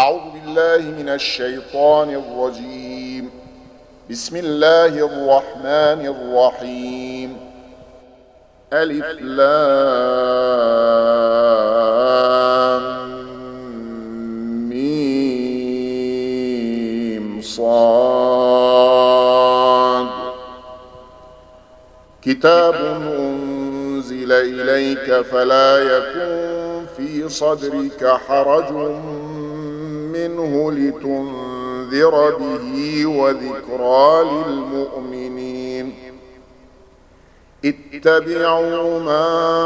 أعوذ بالله من الشيطان الرجيم. بسم الله الرحمن الرحيم. ألف لام ميم صاد. كتاب أنزل إليك فلا يكن في صدرك حرج منه لتنذر به وذكرى للمؤمنين. اتبعوا ما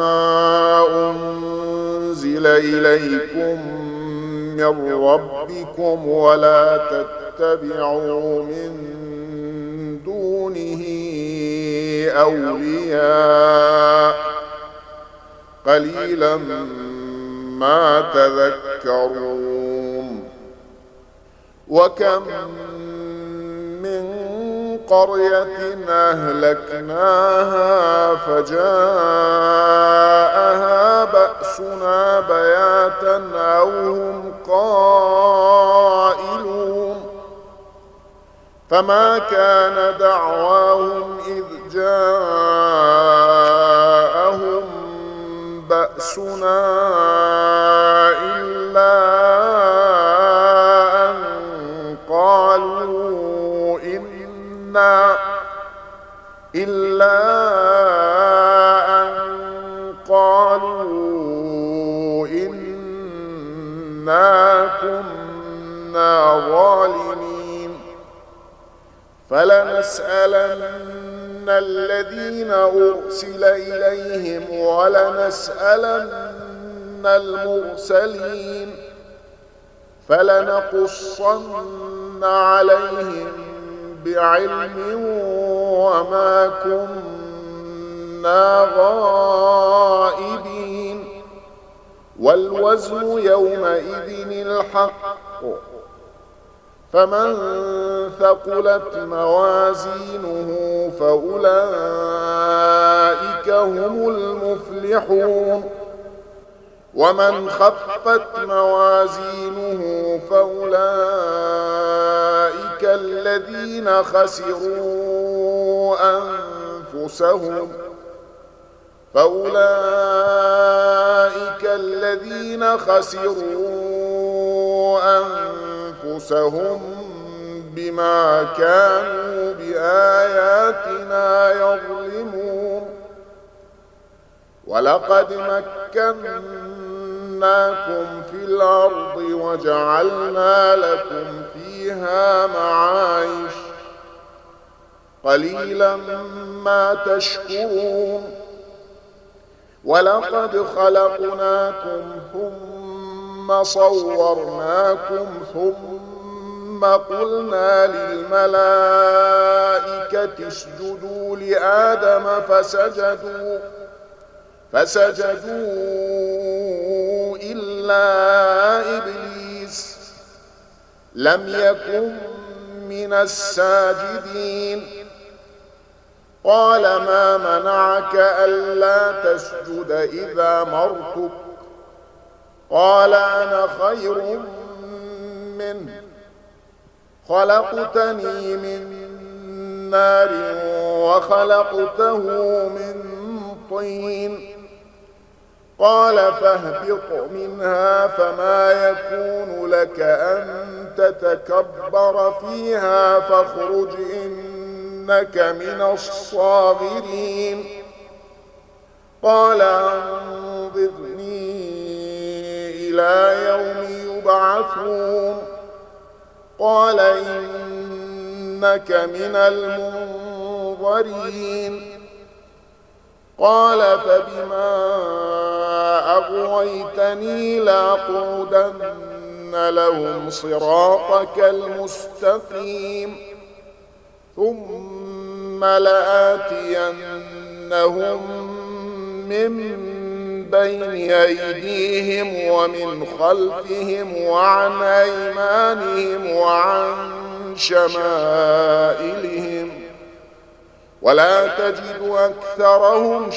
أنزل إليكم من ربكم ولا تتبعوا من دونه أولياء قليلا ما تذكرون. وكم من قرية أهلكناها فجاءها بأسنا بياتا أو هم قائلون. فما كان دعواهم إذ جاءهم بأسنا إلا أن قالوا إنا كنا ظالمين. فلنسألن الذين أرسل إليهم ولنسألن المرسلين فلنقصن عليهم بعلم وما كنا غائبين. والوزن يومئذ الحق. فمن ثقلت موازينه فأولئك هم المفلحون. ومن خفت موازينه فأولئك الذين خسروا أنفسهم بما كانوا بآياتنا يظلمون. ولقد مكناكم في الأرض وجعلنا لكم فيها معايش قليلا ما تشكرون. ولقد خلقناكم ثم صورناكم ثم قلنا للملائكة اسجدوا لآدم فسجدوا إلا إبليس لم يكن من الساجدين. قال ما منعك ألا تسجد إذا مرتك؟ قال أنا خير منه خلقتني من نار وخلقته من طين. قال فاهبط منها فما يكون لك أن تتكبر فيها فاخرج إنك من الصاغرين. قال أنظرني إلى يوم يبعثون. قال إنك من المنظرين. قال فبما أغويتني لأقعدن لهم صراطك المستقيم ثم لآتينهم من بين أيديهم ومن خلفهم وعن أيمانهم وعن شمائلهم ولا تجد أكثرهم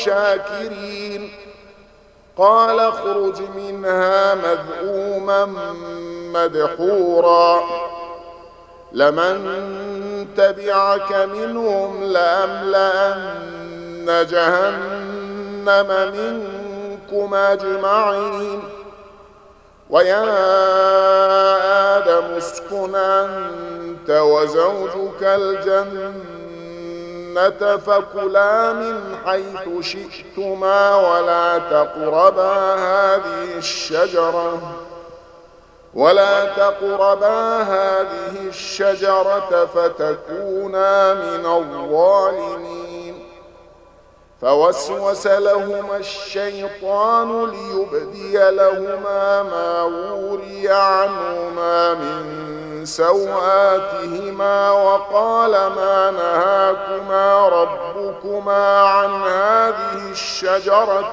شاكرين. قال اخرج منها مذءوما مدحورا لمن تبعك منهم لأملأن جهنم منكم أجمعين ويا آدم اسكن أنت وزوجك الجنة فكلا من حيث شئتما ولا تقربا هذه الشجرة فتكونا من الظالمين فوسوس لهما الشيطان ليبدي لهما ما وري عنهما من سوآتهما وقال ما نهاكما ربكما عن هذه الشجرة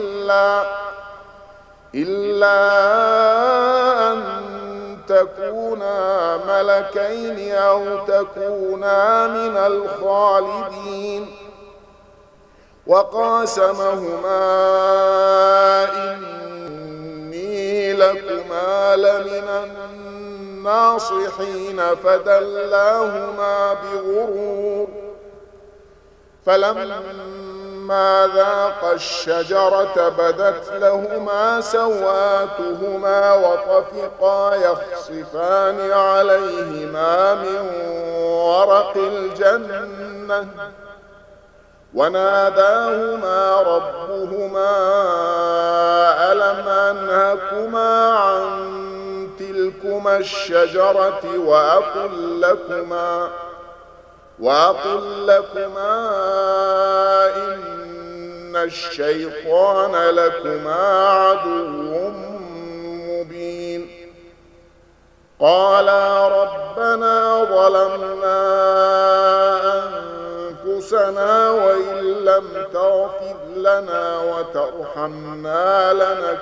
إلا أن تكونا ملكين أو تكونا من الخالدين وقاسمهما إني لكما لمن الناصحين فدلاهما بغرور فلما ذاقا الشجرة بدت لهما سوآتهما وطفقا يخصفان عليهما من ورق الجنة وناداهما ربهما ألم أنهكما عن تلكما الشجرة وأقل لكما إن الشيطان لكما عدو مبين قالا ربنا ظلمنا أنفسنا وإن لم تغفر لنا وترحمنا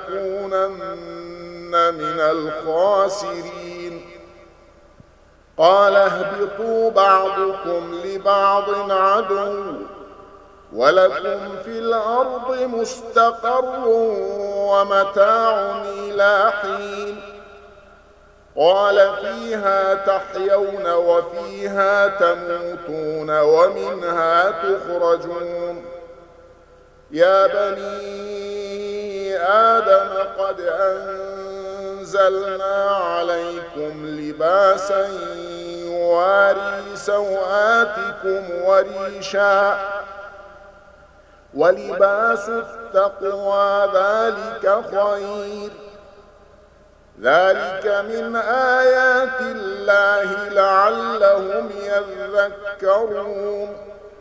لنكونن من الخاسرين قال اهبطوا بعضكم لبعض عدو ولكم في الأرض مستقر ومتاع إلى حين قال فيها تحيون وفيها تموتون ومنها تخرجون يا بني آدم قد أنزلنا عليكم لباسا يواري سوآتكم وريشا ولباس التقوى ذلك خير ذلك من آيات الله لعلهم يذكرون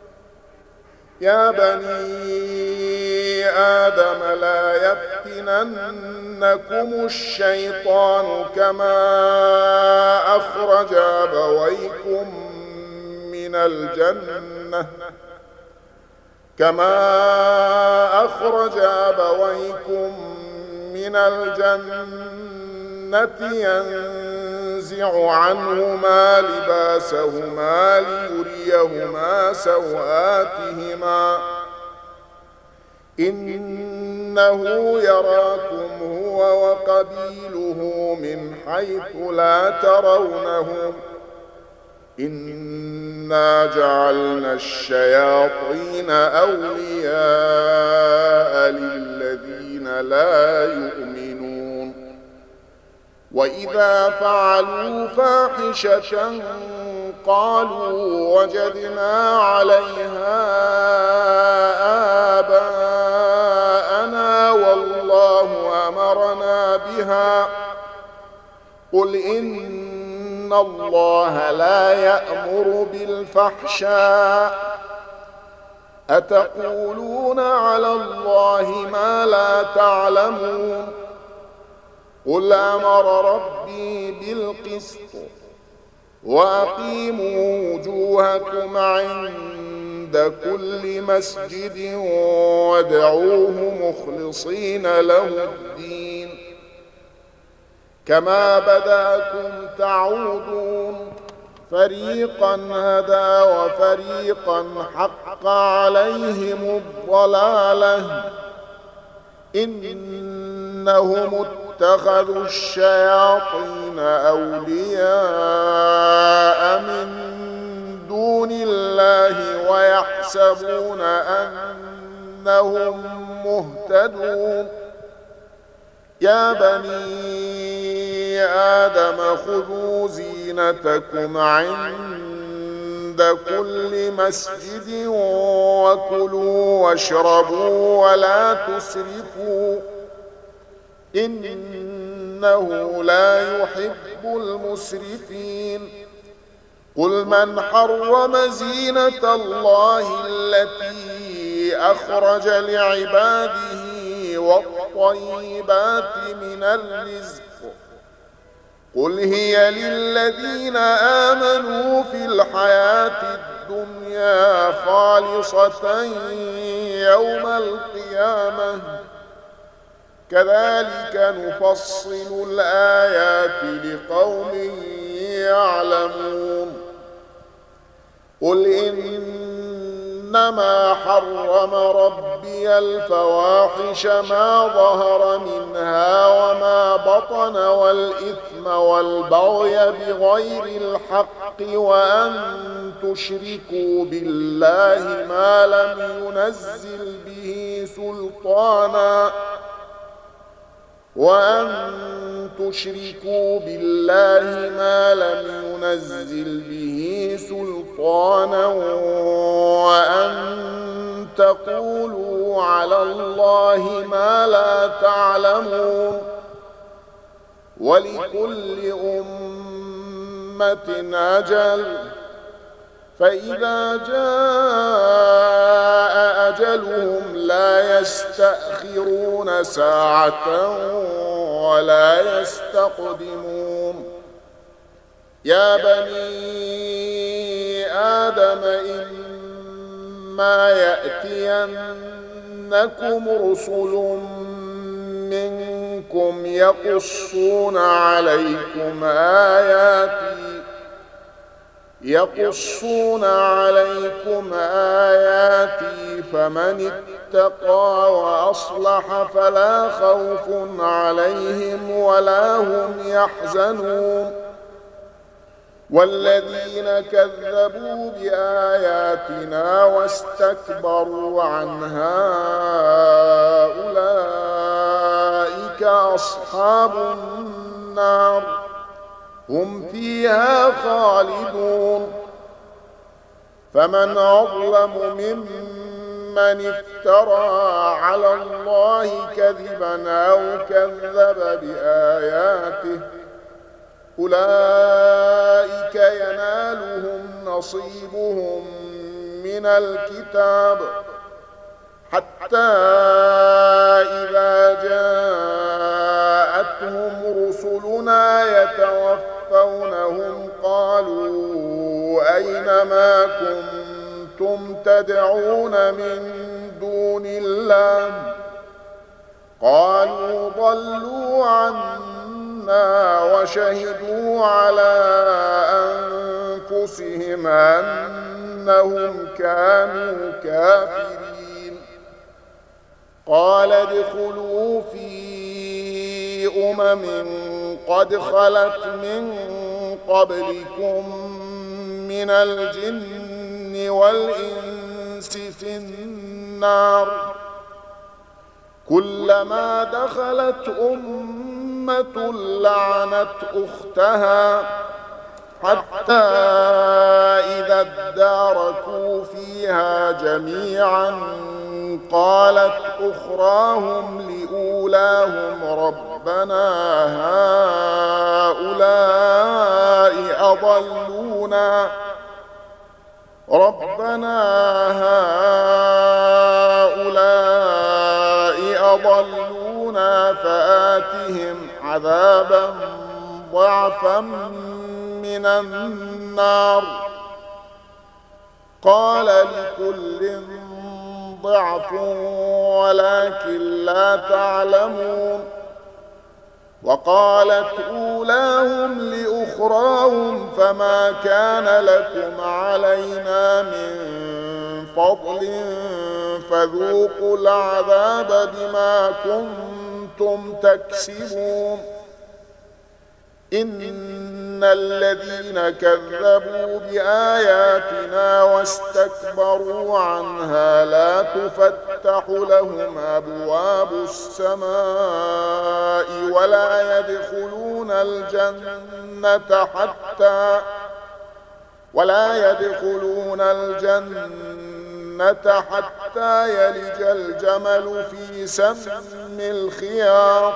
يا بني آدم لا يفتننكم الشيطان كما أخرج أبويكم من الجنة ينزع عنهما لباسهما ليريهما سوآتهما إنه يراكم هو وقبيله من حيث لا ترونهم إنا جعلنا الشياطين أولياء للذين لا يؤمنون وإذا فعلوا فاحشة قالوا وجدنا عليها آباءنا والله أمرنا بها قل إن الله لا يأمر بالفحشاء أتقولون على الله ما لا تعلمون قل أمر ربي بالقسط وأقيموا وجوهكم عند كل مسجد وادعوه مخلصين له الدين كما بدأكم تعودون فريقا هدى وفريقا حق عليهم الضلالة إنهم اتخذوا الشياطين أولياء من دون الله ويحسبون أنهم مهتدون يا بني آدم خذوا زينتكم عند كل مسجد وكلوا واشربوا ولا تسرفوا إنه لا يحب المسرفين قل من حرم زينة الله التي أخرج لعباده والطيبات من الرزق قل هي للذين آمنوا في الحياة الدنيا خالصة يوم القيامة كذلك نفصل الآيات لقوم يعلمون قل إنما حرم ربي الفواحش ما ظهر منها وما بطن والإثم والبغي بغير الحق وأن تشركوا بالله ما لم ينزل به سلطانا وأن تقولوا على الله ما لا تعلمون ولكل أمة أجل فإذا جاء أجلهم لا يستأخرون ساعة ولا يستقدمون يا بني آدم إما يأتينكم رسل منكم يقصون عليكم آياتي فمن اتقى وأصلح فلا خوف عليهم ولا هم يحزنون والذين كذبوا بآياتنا واستكبروا عنها أولئك أصحاب النار هم فيها خالدون فمن أظلم ممن افترى على الله كذبا أو كذب بآياته أولئك ينالهم نصيبهم من الكتاب حتى إذا جاءتهم رسلنا يتوفونهم قالوا أين ما كنتم تدعون من دون الله قالوا ضلوا عنا وشهدوا على أنفسهم أنهم كانوا كافرين قال ادخلوا في قد خلت من قبلكم من الجن والإنس في النار كلما دخلت أمة لعنت أختها حتى إذا اداركوا فيها جميعا قالت أخراهم لأولاهم ربنا هؤلاء أضلونا فآتهم عذابا ضعفا من النار قال لكل ضعف ولكن لا تعلمون وقالت أولاهم لأخراهم فما كان لكم علينا من فضل فذوقوا العذاب بما كنتم كنتم تكسبون إن الذين كذبوا بآياتنا واستكبروا عنها لا تفتح لهم أبواب السماء ولا يدخلون الجنة حتى يلج الجمل في سم الخياط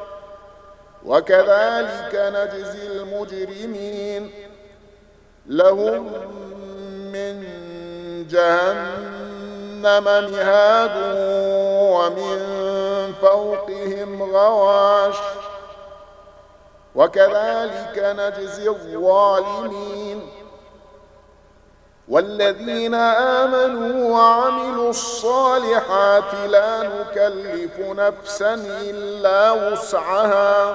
وكذلك نجزي المجرمين لهم من جهنم مهاد ومن فوقهم غواش وكذلك نجزي الظالمين والذين آمنوا وعملوا الصالحات لا نكلف نفسا إلا وسعها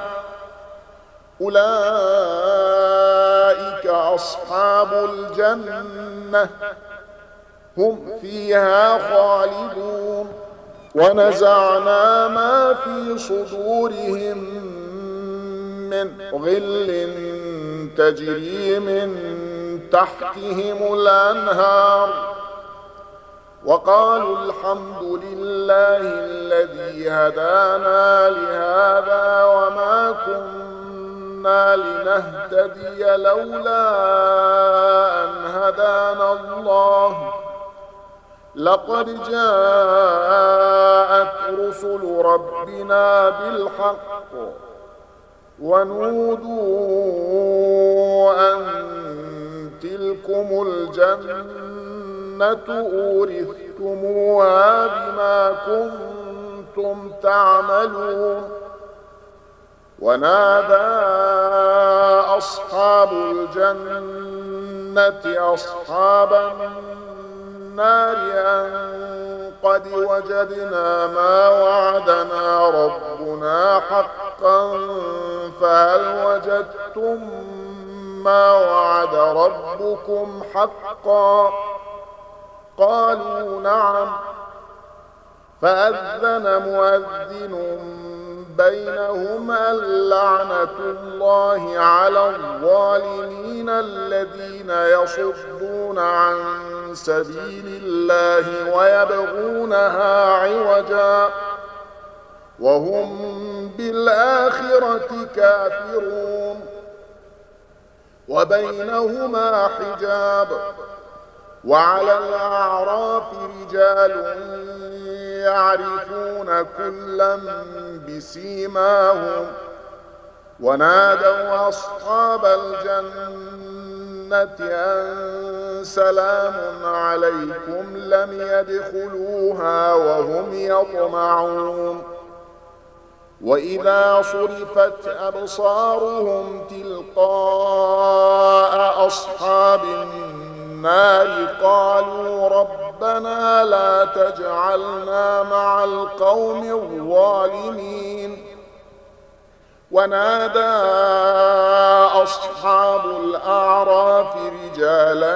أولئك أصحاب الجنة هم فيها خالدون ونزعنا ما في صدورهم من غل تجري من تحتهم الأنهار وقالوا الحمد لله الذي هدانا لهذا وما كنا لنهتدي لولا أن هدانا الله لقد جاءت رسل ربنا بالحق ونودوا أن تلكم الجنة أورثتموها بما كنتم تعملون ونادى أصحاب الجنة أصحاب النار أن قد وجدنا ما وعدنا ربنا حقا فهل وجدتم ما وعد ربكم حقا قالوا نعم فأذن مؤذن بينهم اللعنة الله على الظالمين الذين يصدون عن سبيل الله ويبغونها عوجا وهم بالآخرة كافرون وبينهما حجاب وعلى الأعراف رجال يعرفون كلا بسيماهم ونادوا أصحاب الجنة أن سلام عليكم لم يدخلوها وهم يطمعون وإذا صرفت أبصارهم تلقاء أصحاب النار قالوا ربنا لا تجعلنا مع القوم الظالمين ونادى أصحاب الأعراف رجالا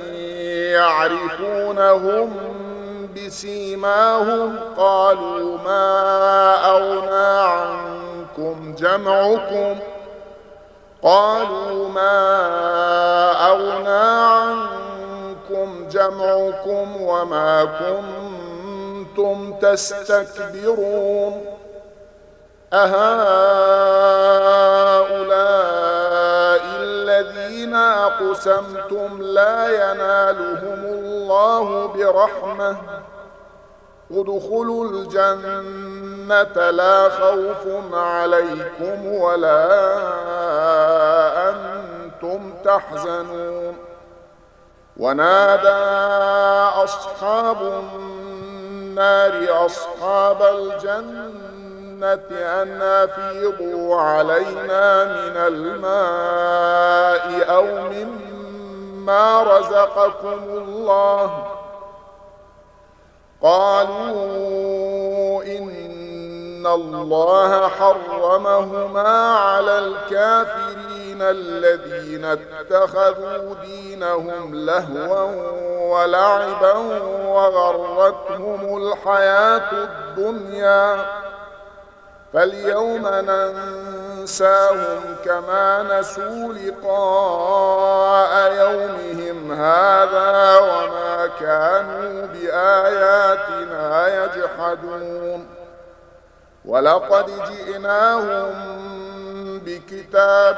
يعرفونهم بسيماهم قالوا ما أغنى عنكم جمعكم وما كنتم تستكبرون أهؤلاء الذين أقسمتم لا ينالهم الله برحمة ادخلوا الجنة لا خوف عليكم ولا أنتم تحزنون ونادى أصحاب النار أصحاب الجنة أن أفيضوا علينا من الماء أو مما رزقكم الله قالوا إن الله حرمهما على الكافرين الذين اتخذوا دينهم لهوا ولعبا وغرتهم الحياة الدنيا فاليوم ننساهم كما نسوا لقاء يومهم هذا وما كانوا بآياتنا يجحدون ولقد جئناهم بكتاب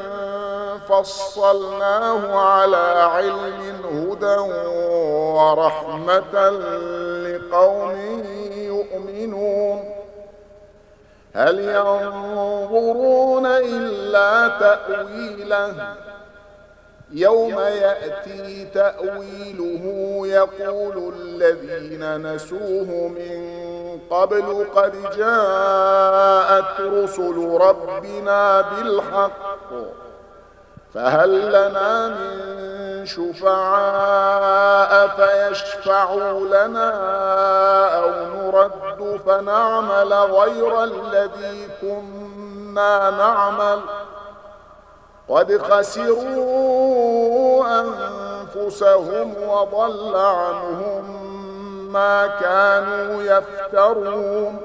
فصلناه على علم هدى ورحمة لقوم يؤمنون هل ينظرون إلا تأويله يوم يأتي تأويله يقول الذين نسوه من قبل قد جاءت رسل ربنا بالحق فهل لنا من شفعاء فيشفعوا لنا أو نرد فنعمل غير الذي كنا نعمل قد خسروا أنفسهم وضل عنهم ما كانوا يفترون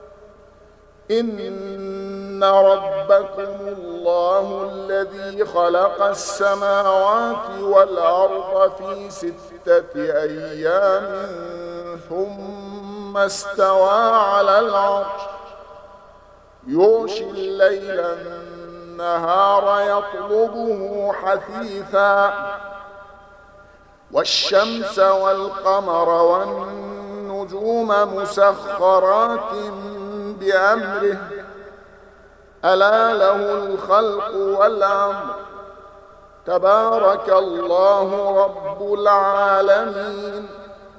إن ربكم الله الذي خلق السماوات والأرض في 6 أيام ثم استوى على العرش يغشي الليل النهار يطلبه حثيثا والشمس والقمر والنجوم مسخرات بأمره ألا له الخلق والأمر تبارك الله رب العالمين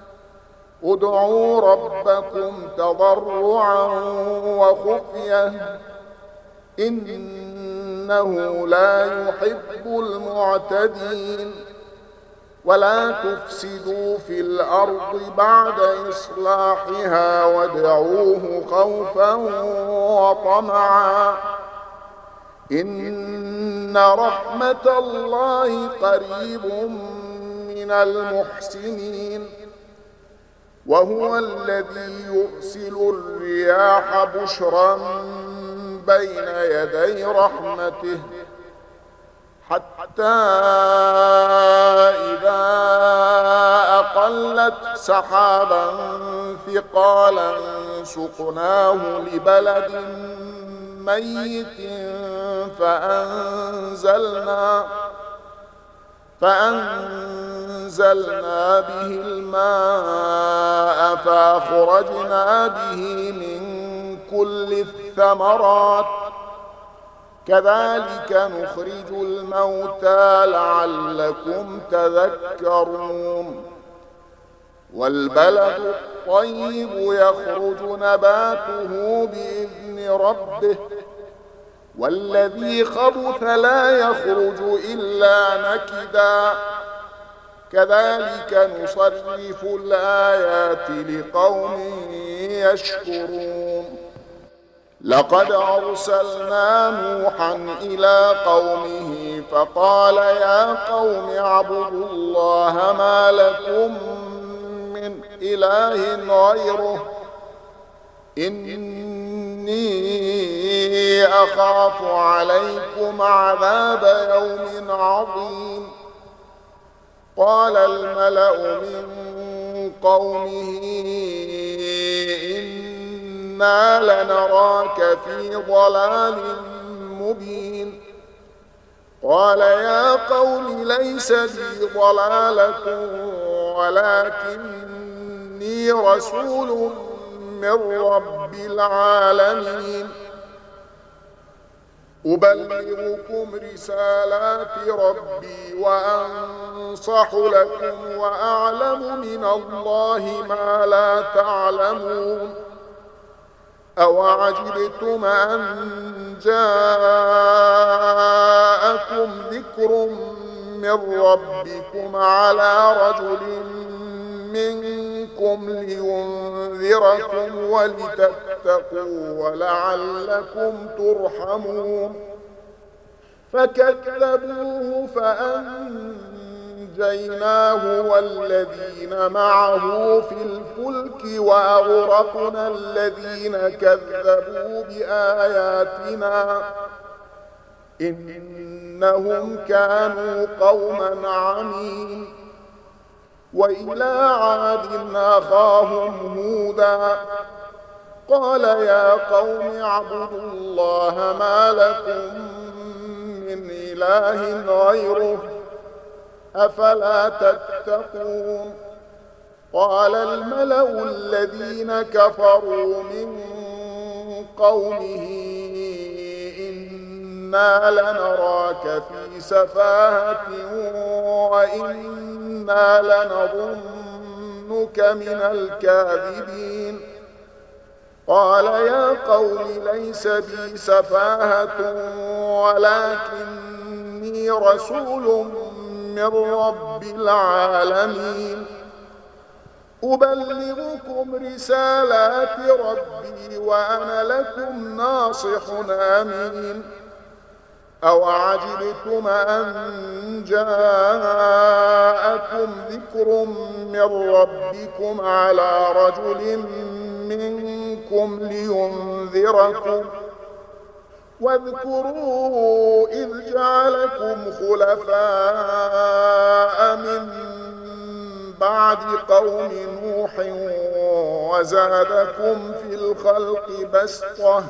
ادعوا ربكم تضرعا وخفية إنه لا يحب المعتدين ولا تفسدوا في الأرض بعد إصلاحها وادعوه خوفا وطمعا إن رحمة الله قريب من المحسنين وهو الذي يرسل الرياح بشرا بين يدي رحمته حتى إذا أقلت سحابا ثقالا سقناه لبلد ميت فأنزلنا به الماء فأخرجنا به من كل الثمرات كذلك نخرج الموتى لعلكم تذكرون والبلد الطيب يخرج نباته بإذن ربه والذي خبث لا يخرج إلا نكدا كذلك نصرف الآيات لقوم يشكرون لقد أرسلنا نوحا إلى قومه فقال يا قوم اعبدوا الله ما لكم من إله غيره إني أخاف عليكم عذاب يوم عظيم قال الملأ من قومه إنا لنراك في ضلال مبين قال يا قوم ليس بي ضلالة ولكني رسول من رب العالمين أبلغكم رسالات ربي وأنصح لكم وأعلم من الله ما لا تعلمون أوعجبتم أن جاءكم ذكر من ربكم على رجل منكم لينذركم ولتتقوا ولعلكم ترحمون فكذبوه فأنجيناه فنجيناه والذين معه في الفلك وأغرقنا الذين كذبوا بآياتنا إنهم كانوا قوما عمين. وإلى عاد أخاهم هودا قال يا قوم اعبدوا الله ما لكم من إله غيره أفلا تتقون. قال الملأ الذين كفروا من قومه إنا لنراك في سفاهة وإنا لنظنك من الكاذبين. قال يا قوم ليس بي سفاهة ولكني رسول من رب العالمين أبلغكم رسالات ربي وأنا لكم ناصح أمين. أوعجبتم أن جاءكم ذكر من ربكم على رجل منكم لينذركم واذكروا إذ جعلكم خلفاء من بعد قوم نوح وزادكم في الخلق بسطة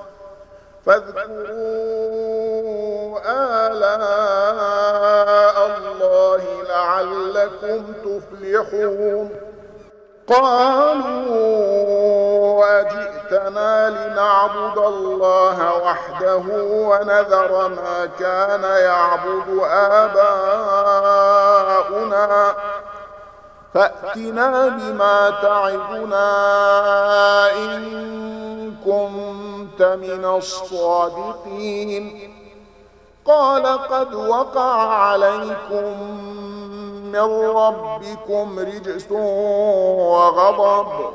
فاذكروا آلاء الله لعلكم تفلحون. قالوا أجئتنا لنعبد الله وحده ونذر ما كان يعبد آباؤنا فأتنا بما تعدنا إن كنت من الصادقين. قال قد وقع عليكم من ربكم رجس وغضب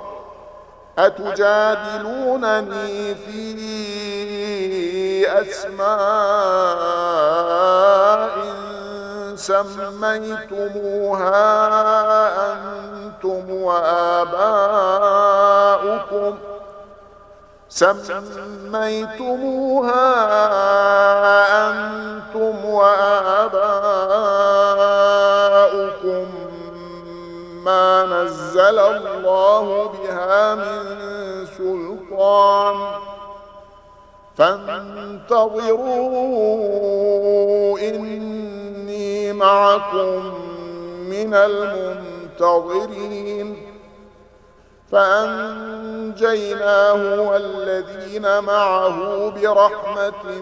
أتجادلونني في أسماء سميتموها أنتم وآباؤكم ما نزل الله بها من سلطان فانتظروا إني معكم من المنتظرين. فأنجيناه والذين معه برحمة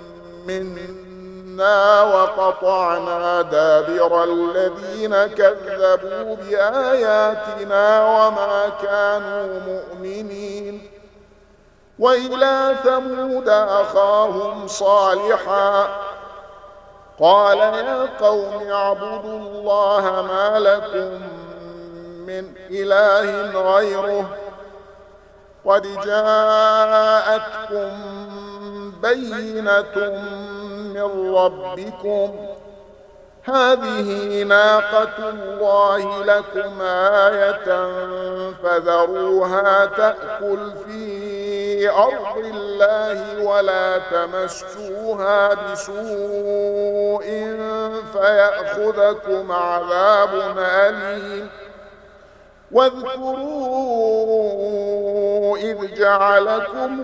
منا وقطعنا دابر الذين كذبوا بآياتنا وما كانوا مؤمنين. وإلى ثمود أخاهم صالحا قال يا قوم اعبدوا الله ما لكم من إله غيره قد جاءتكم بينة من ربكم هذه ناقة الله لكم آية فذروها تأكل في أرض الله ولا تمسوها بسوء فيأخذكم عذاب أليم. واذكروا إذ جعلكم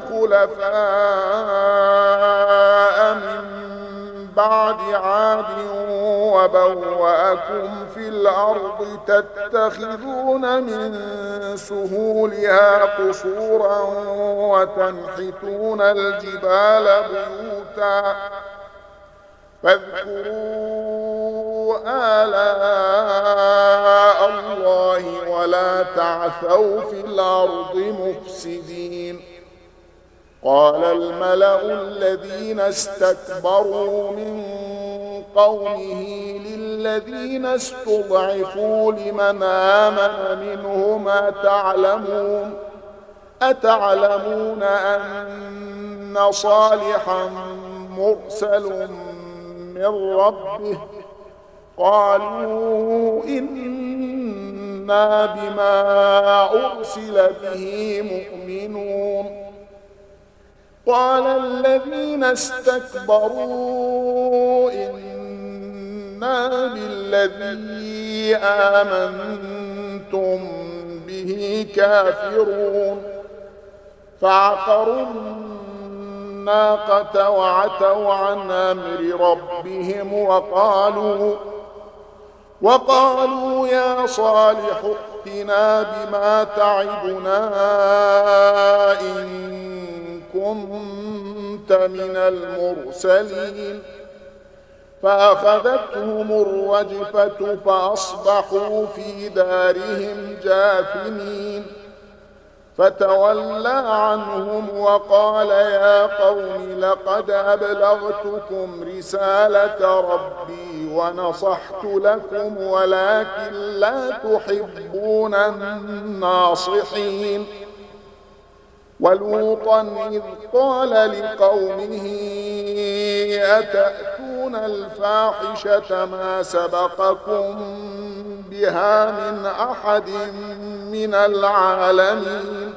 خلفاء من بعد عاد وبوأكم في الأرض تتخذون من سهولها قصورا وتنحتون الجبال بيوتا فاذكروا آلاء الله ولا تعثوا في الأرض مفسدين. قال الملأ الذين استكبروا من قومه للذين استضعفوا لمن آمن منهم أتعلمون أن صالحا مرسل من ربه قالوا إنا بما أرسل به مؤمنون. قال الذين استكبروا إنا بالذي آمنتم به كافرون. فعقروا الناقة وعتوا عن أمر ربهم وقالوا يا صالح ائتنا بما تعدنا إن كنت من المرسلين. فأخذتهم الرجفة فأصبحوا في دارهم جاثمين. فتولى عنهم وقال يا قوم لقد أبلغتكم رسالة ربي ونصحت لكم ولكن لا تحبون الناصحين. ولوطا إذ قال لقومه أتأتون الفاحشة ما سبقكم بها من أحد من العالمين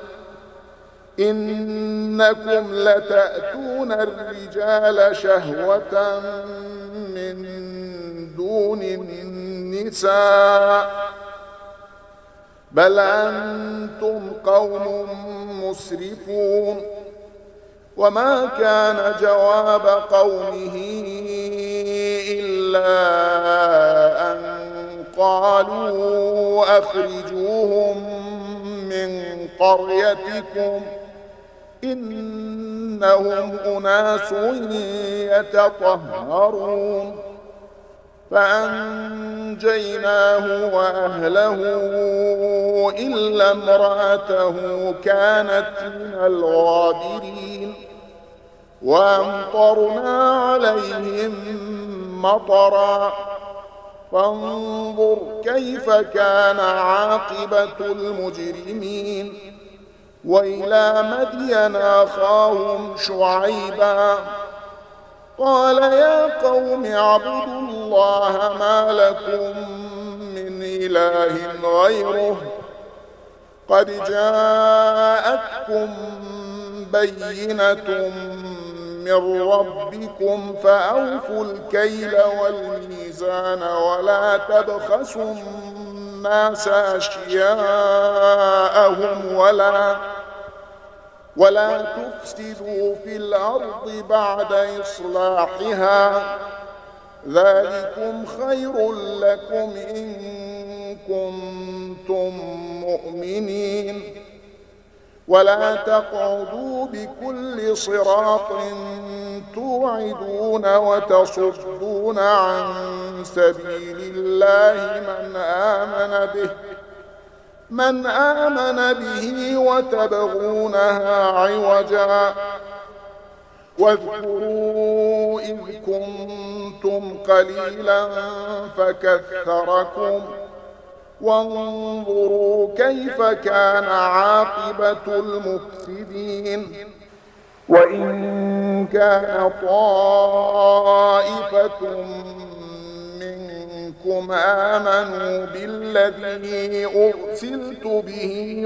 إنكم لتأتون الرجال شهوة من دون النساء بل أنتم قوم مسرفون. وما كان جواب قومه إلا أن قالوا أخرجوهم من قريتكم إنهم أناس يتطهرون. فأنجيناه وأهله إلا امرأته كانت من الغابرين. وأمطرنا عليهم مطرا فانظر كيف كان عاقبة المجرمين. وإلى مدين أخاهم شعيبا قال يا قوم اعبدوا الله ما لكم من إله غيره قد جاءتكم بينة من ربكم فأوفوا الكيل والميزان ولا تبخسوا الناس أشياءهم ولا تفسدوا في الأرض بعد إصلاحها ذلكم خير لكم إن كنتم مؤمنين. ولا تقعدوا بكل صراط توعدون وتصدون عن سبيل الله من آمن به وتبغونها عوجا. واذكروا إذ كنتم قليلا فكثركم وانظروا كيف كان عاقبة المفسدين. وإن كان طائفة منكم آمنوا بالذي أرسلت به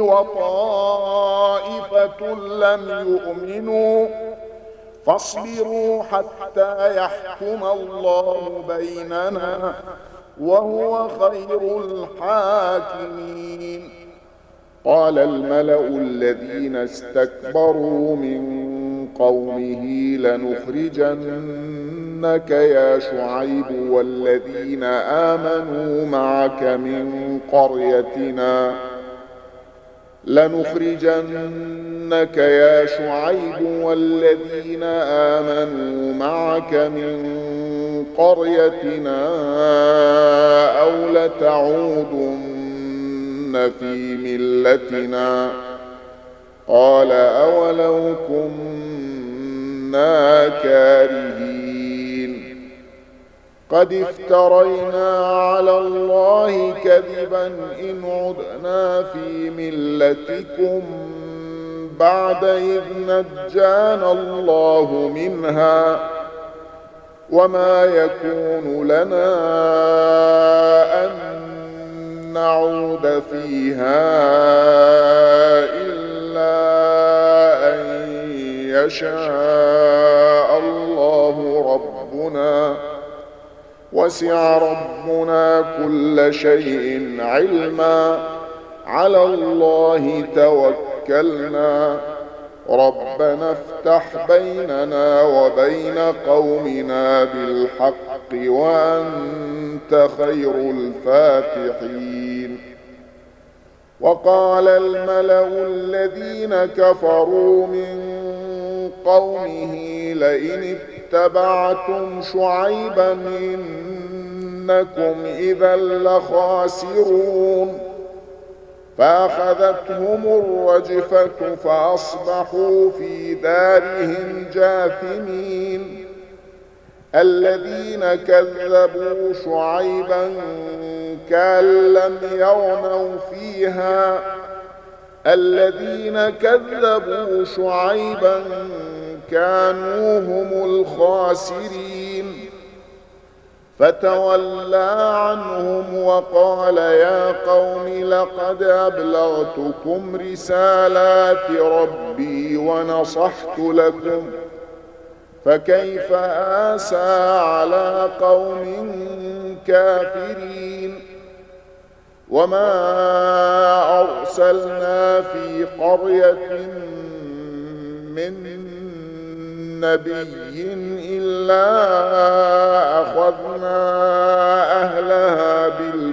وطائفة لم يؤمنوا فاصبروا حتى يحكم الله بيننا وهو خير الحاكمين. قال الملأ الذين استكبروا من قومه لنخرجنك يا شعيب والذين آمنوا معك من قريتنا أو لتعودن في ملتنا قال أولو كنا كارهين قد افترينا على الله كذبا إن عدنا في ملتكم بعد إذ نجانا الله منها وما يكون لنا أن نعود فيها إلا أن يشاء الله ربنا، وسع ربنا كل شيء علما، على الله توكلنا، ربنا افتح بيننا وبين قومنا بالحق وأنت خير الفاتحين. وقال الملأ الذين كفروا من قومه لئن اتبعتم شعيبا إنكم إذا لخاسرون، فأخذتهم الرجفة فأصبحوا في دارهم جاثمين. الذين كذبوا شعيبا كأن لم يغنوا فيها، الذين كذبوا شعيبا كانوا هم الخاسرين. فتولى عنهم وقال يا قوم لقد أبلغتكم رسالات ربي ونصحت لكم، فكيف آسى على قوم كافرين. وما أرسلنا في قرية من نبي إلا أخذنا أهلها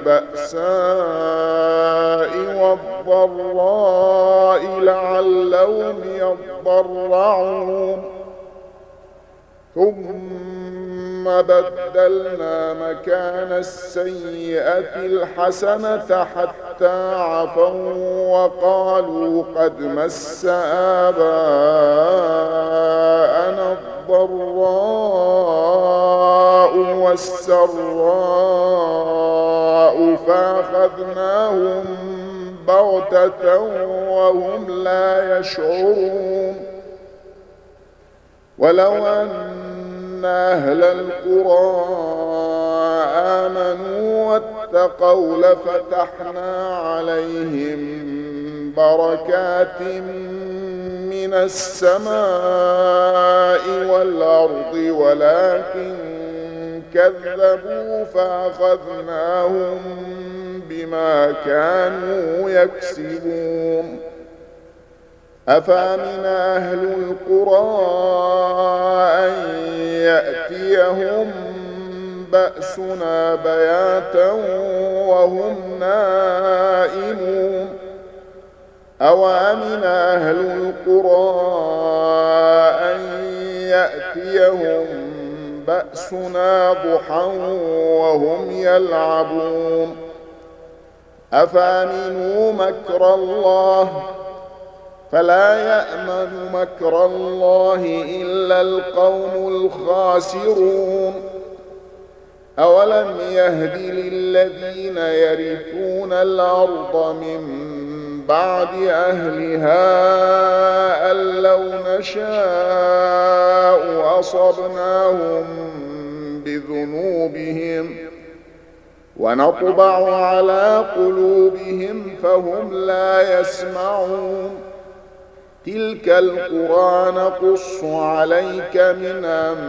بالبأساء والضراء لعلهم يضرعون، ثم بدلنا مكان السيئة الحسنة حتى عفوا وقالوا قد مس آباءنا الضراء والسراء فأخذناهم بغتة وهم لا يشعرون. ولو أن أهل القرى آمنوا واتقوا لفتحنا عليهم بركات من السماء والأرض ولكن كذبوا فأخذناهم بما كانوا يكسبون. أفأمن أهل القرى أن يأتيهم بأسنا بياتا وهم نائمون، أوأمن أهل القرى أن يأتيهم بأسنا ضحى وهم يلعبون. أفأمنوا مكر الله فلا يأمن مكر الله إلا القوم الخاسرون. أولم يهد للذين يرثون الأرض من بعد أهلها أن لو نشاء أصبناهم بذنوبهم ونطبع على قلوبهم فهم لا يسمعون. تلك القرى نقص عليك من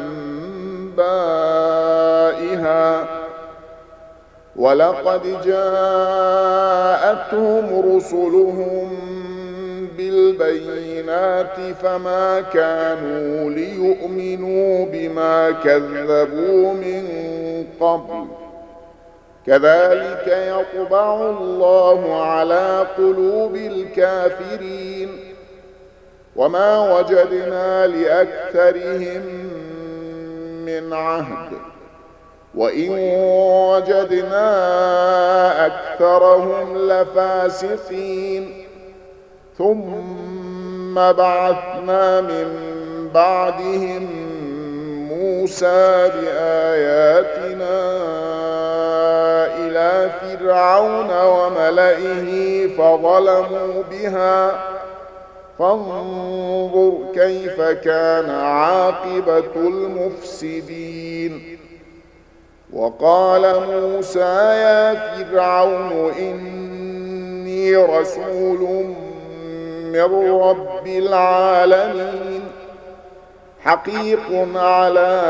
أنبائها، ولقد جاءتهم رسلهم بالبينات فما كانوا ليؤمنوا بما كذبوا من قبل، كذلك يطبع الله على قلوب الكافرين. وما وجدنا لأكثرهم من عهد، وإن وجدنا أكثرهم لفاسقين. ثم بعثنا من بعدهم موسى بآياتنا إلى فرعون وملئه فظلموا بها فانظر كيف كان عاقبة المفسدين. وقال موسى يا فرعون إني رسول من رب العالمين حقيق على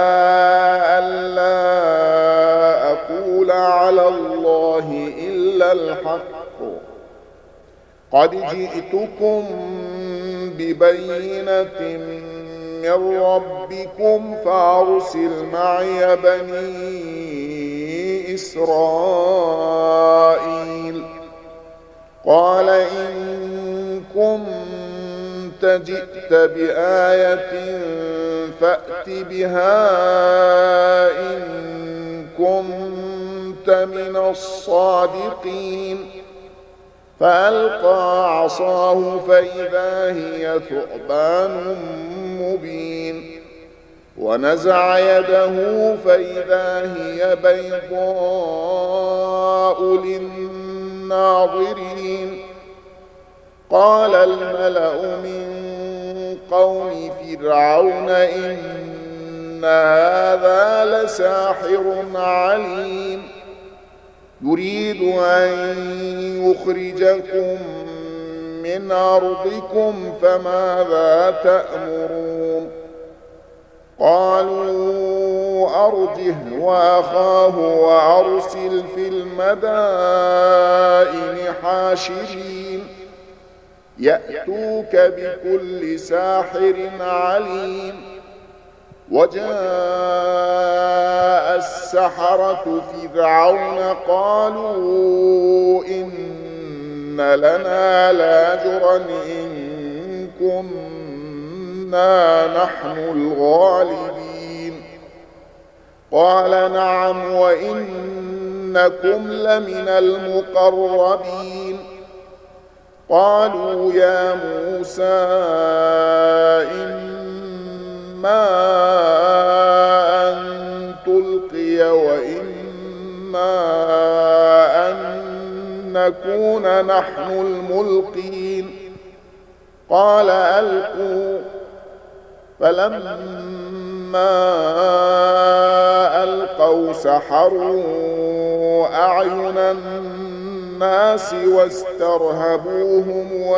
ألا أقول على الله إلا الحق قد جئتكم ببينة من ربكم فأرسل معي بني إسرائيل. قال إن كنت جئت بآية فأت بها إن كنت من الصادقين. فألقى عصاه فإذا هي ثعبان مبين ونزع يده فإذا هي بيضاء للناظرين. قال الملأ من قوم فرعون إن هذا لساحر عليم يريد أن يخرجكم من أرضكم فماذا تأمرون. قالوا أرجه وأخاه وأرسل في المدائن حاشرين يأتوك بكل ساحر عليم. وجاء السحرة فرعون قالوا إن لنا لاجرا إن كنا نحن الغالبين. قال نعم وإنكم لمن المقربين. قالوا يا موسى إما أن تلقي وإما أن نكون نحن الملقين. قال ألقوا. فلما ألقوا سحروا أعين الناس واسترهبوهم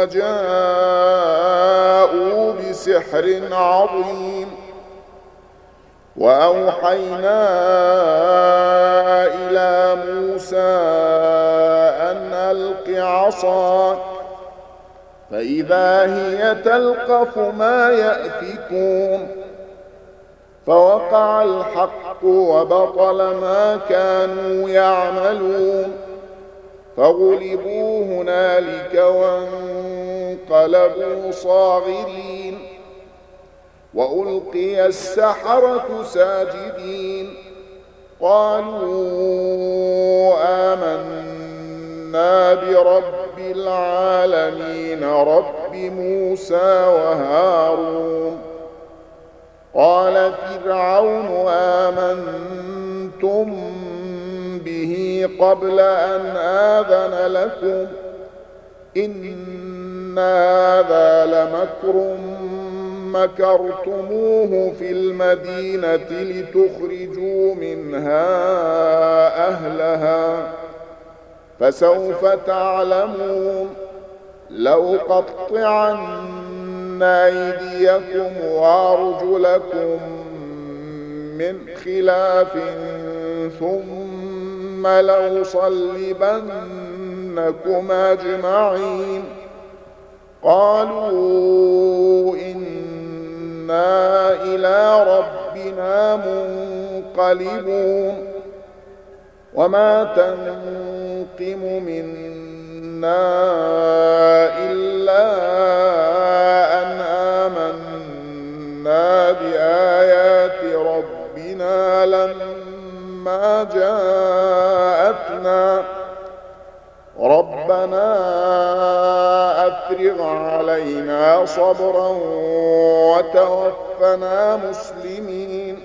وجاءوا بسحر عظيم. وأوحينا إلى موسى أن ألق عصاك فإذا هي تلقف ما يأفكون. فوقع الحق وبطل ما كانوا يعملون فغلبوا هنالك وانقلبوا صاغرين. وألقي السحرة ساجدين قالوا آمنا برب العالمين رب موسى وهارون. قال فرعون آمنتم به قبل أن آذن لكم إن هذا لمكر مكرتموه في المدينة لتخرجوا منها أهلها فسوف تعلمون. لأقطعن أيديكم وأرجلكم من خلاف ثم لأصلبنكم أجمعين. قالوا إنا إلى ربنا منقلبون. وما تنقم منا إلا أن آمنا بآيات ربنا لما جاءتنا ربنا أفرغ علينا صبرا وتوفنا مسلمين.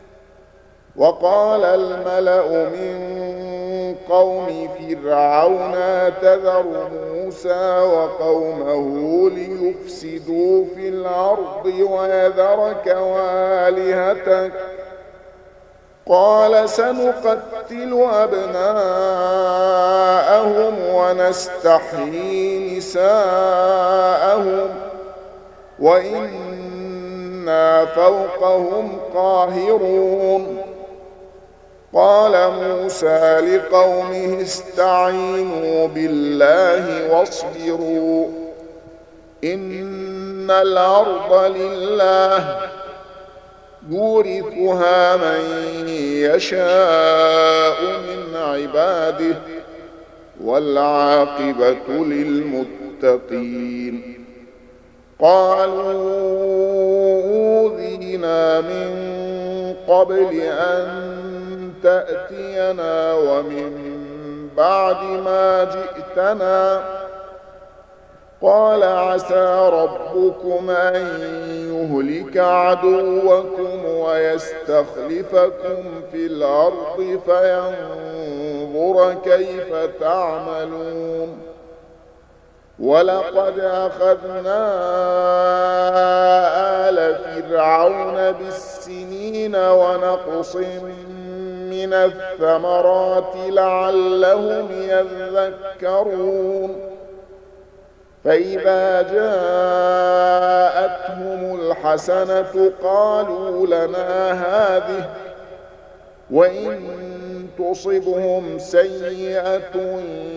وقال الملأ من قوم فرعون تذر موسى وقومه ليفسدوا في الأرض ويذرك وآلهتك قال سنقتل أبناءهم ونستحيي نساءهم وإنا فوقهم قاهرون قال موسى لقومه استعينوا بالله واصبروا إن الأرض لله يورثها من يشاء من عباده والعاقبة للمتقين قالوا أوذينا من قبل أن تأتينا ومن بعد ما جئتنا قال عسى ربكم أن يهلك عدوكم ويستخلفكم في الأرض فينظر كيف تعملون ولقد أخذنا آل فرعون بالسنين ونقص من الثمرات لعلهم يذكرون فإذا جاءتهم الحسنة قالوا لنا هذه وإن تصبهم سيئة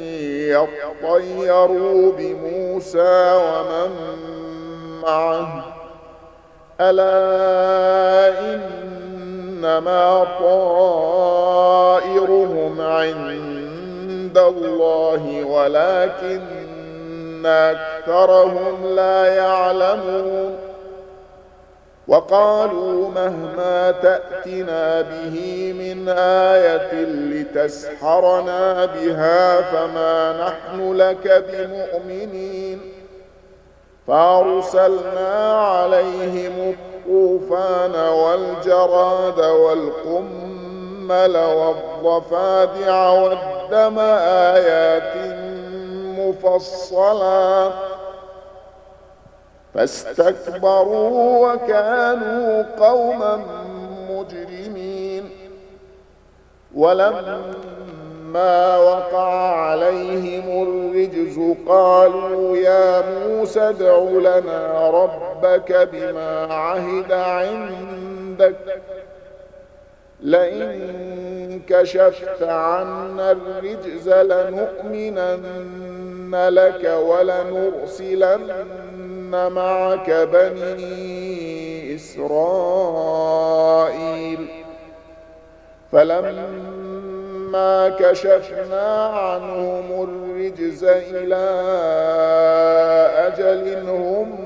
يطيروا بموسى ومن معه ألا إنما طائرهم عند الله ولكن أكثرهم لا يعلمون وقالوا مهما تأتنا به من آية لتسحرنا بها فما نحن لك بمؤمنين فأرسلنا عليهم الطوفان والجراد والقمل والضفادع والدم آيات مفصلات فاستكبروا وكانوا قوما مجرمين ولما وقع عليهم الرجز قالوا يا موسى ادع لنا ربك بما عهد عندك لئن كشفت عنا الرجز لنؤمنن لك ولنرسلن معك بني إسرائيل فلما كشفنا عنهم الرجز إلى أجل هم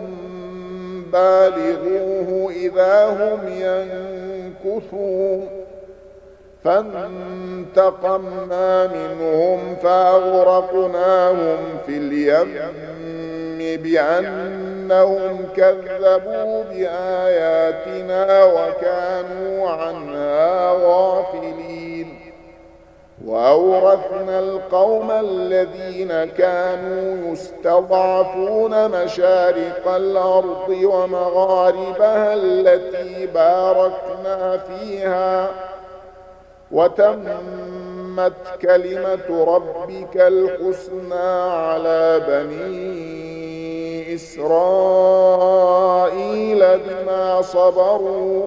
بالغوه إذا هم ينكثون فانتقمنا منهم فأغرقناهم في اليم بأنهم كذبوا بآياتنا وكانوا عنها غافلين وأورثنا القوم الذين كانوا يستضعفون مشارق الأرض ومغاربها التي باركنا فيها وتمت كلمة ربك الحسنى على بني إسرائيل بما صبروا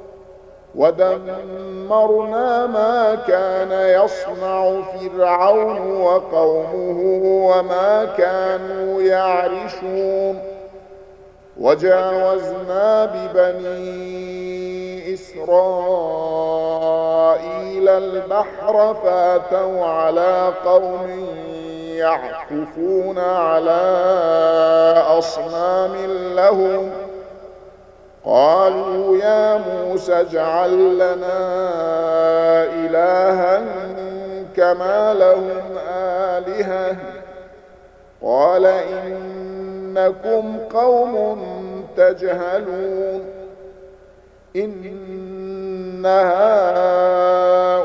ودمرنا ما كان يصنع فرعون وقومه وما كانوا يعرشون وجاوزنا ببني إسرائيل البحر فاتوا على قوم يعكفون على أصنام لهم قالوا يا موسى اجعل لنا إلها كما لهم آلهة قال إنكم قوم تجهلون إن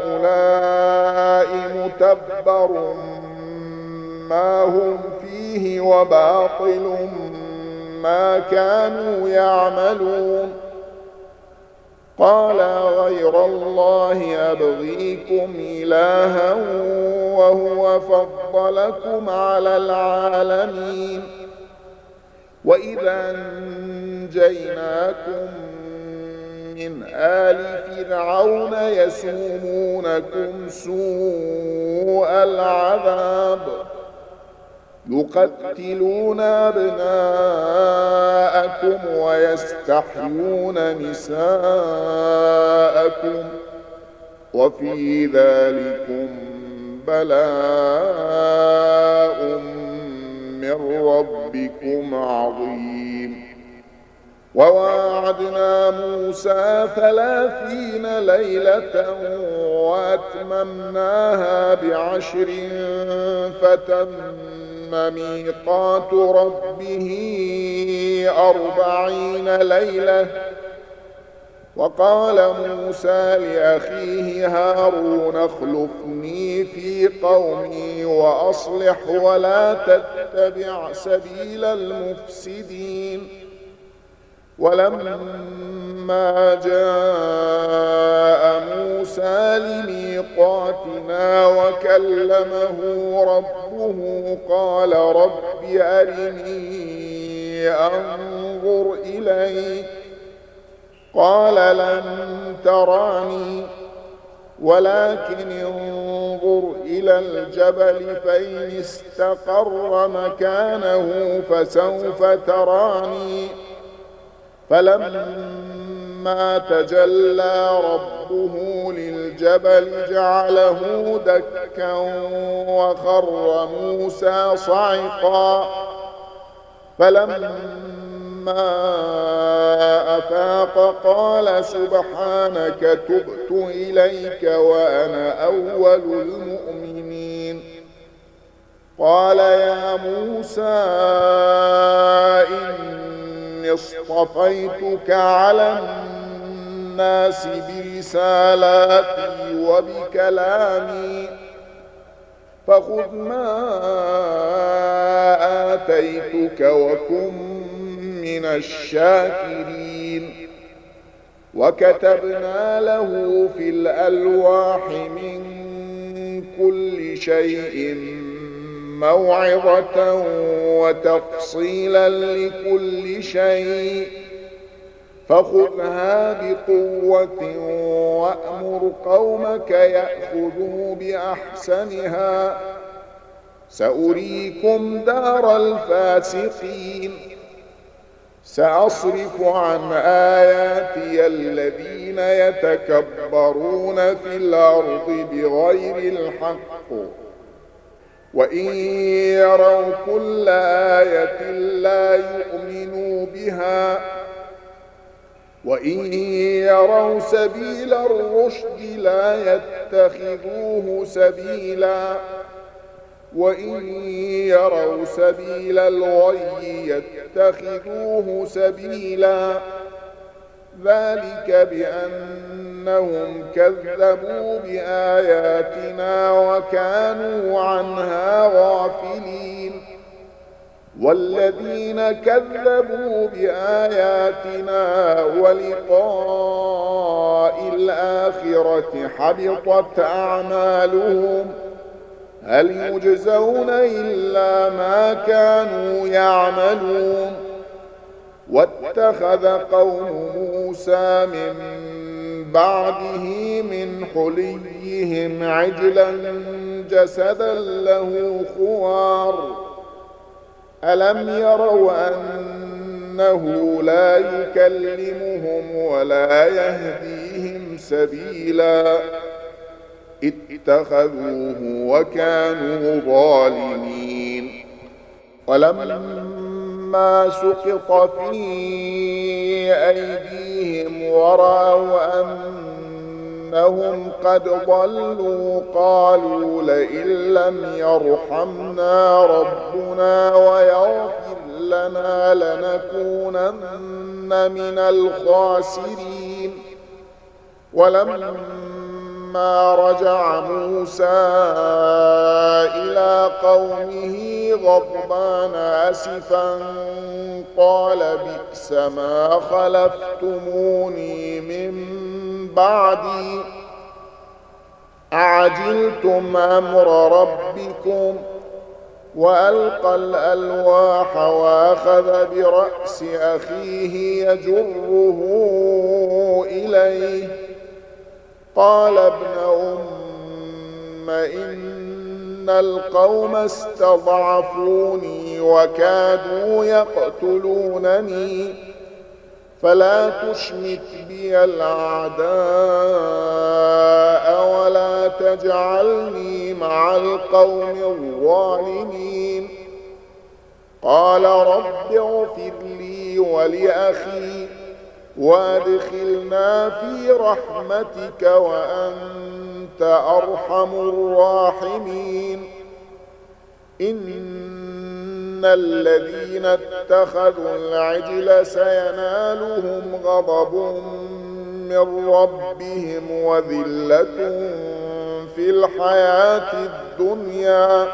هؤلاء متبر ما هم فيه وباطل ما كانوا يعملون. قال غير الله أبغيكم إلها وهو فضلكم على العالمين. وإذا أنجيناكم من آل فرعون يسومونكم سوء العذاب يقتلون أبناءكم ويستحيون نساءكم وفي ذلكم بلاء من ربكم عظيم. وواعدنا موسى 30 ليلة وأتممناها ب10 فتم ميقات ربه 40 ليلة. وقال موسى لأخيه هارون اخلفني في قومي وأصلح ولا تتبع سبيل المفسدين. ولما جاء موسى لميقاتنا وكلمه ربه قال رب أرني أنظر إليك قال لن تراني ولكن انظر إلى الجبل فإن استقر مكانه فسوف تراني. فلما تجلى ربه للجبل جعله دكا وخر موسى صعقا. فلما أفاق قال سبحانك تبت إليك وأنا أول المؤمنين. قال يا موسى إني اصطفيتك على الناس برسالاتي وبكلامي فخذ ما آتيتك وكن من الشاكرين. وكتبنا له في الألواح من كل شيء موعظة وتفصيلا لكل شيء فخذها بقوة وأمر قومك يأخذوا بأحسنها سأريكم دار الفاسقين. سأصرف عن آياتي الذين يتكبرون في الأرض بغير الحق وإن يروا كل آية لا يؤمنوا بها وإن يروا سبيل الرشد لا يتخذوه سبيلا وإن يروا سبيل الغي يتخذوه سبيلا. ذلك بأنهم كذبوا بآياتنا وكانوا عنها غافلين. والذين كذبوا بآياتنا ولقاء الآخرة حبطت أعمالهم هل يجزون إلا ما كانوا يعملون. واتخذ قوم موسى من بعده من حليهم عجلا جسدا له خوار ألم يروا أنه لا يكلمهم ولا يهديهم سبيلا اتخذوه وكانوا ظالمين. ولما سقط في أيديهم ورأوا أنهم قد ضلوا قالوا لئن لم يرحمنا ربنا ويغفر لنا لنكونن من الخاسرين. ولما فلما رجع موسى إلى قومه غضبان أسفا قال بئس ما خلفتموني من بعدي أعجلتم أمر ربكم وألقى الألواح وأخذ برأس أخيه يجره إليه قال ابن أم إن القوم استضعفوني وكادوا يقتلونني فلا تشمت بي الأعداء ولا تجعلني مع القوم الظالمين قال رب اغفر لي ولأخي وادخلنا في رحمتك وأنت أرحم الراحمين إن الذين اتخذوا العجل سينالهم غضب من ربهم وذلة في الحياة الدنيا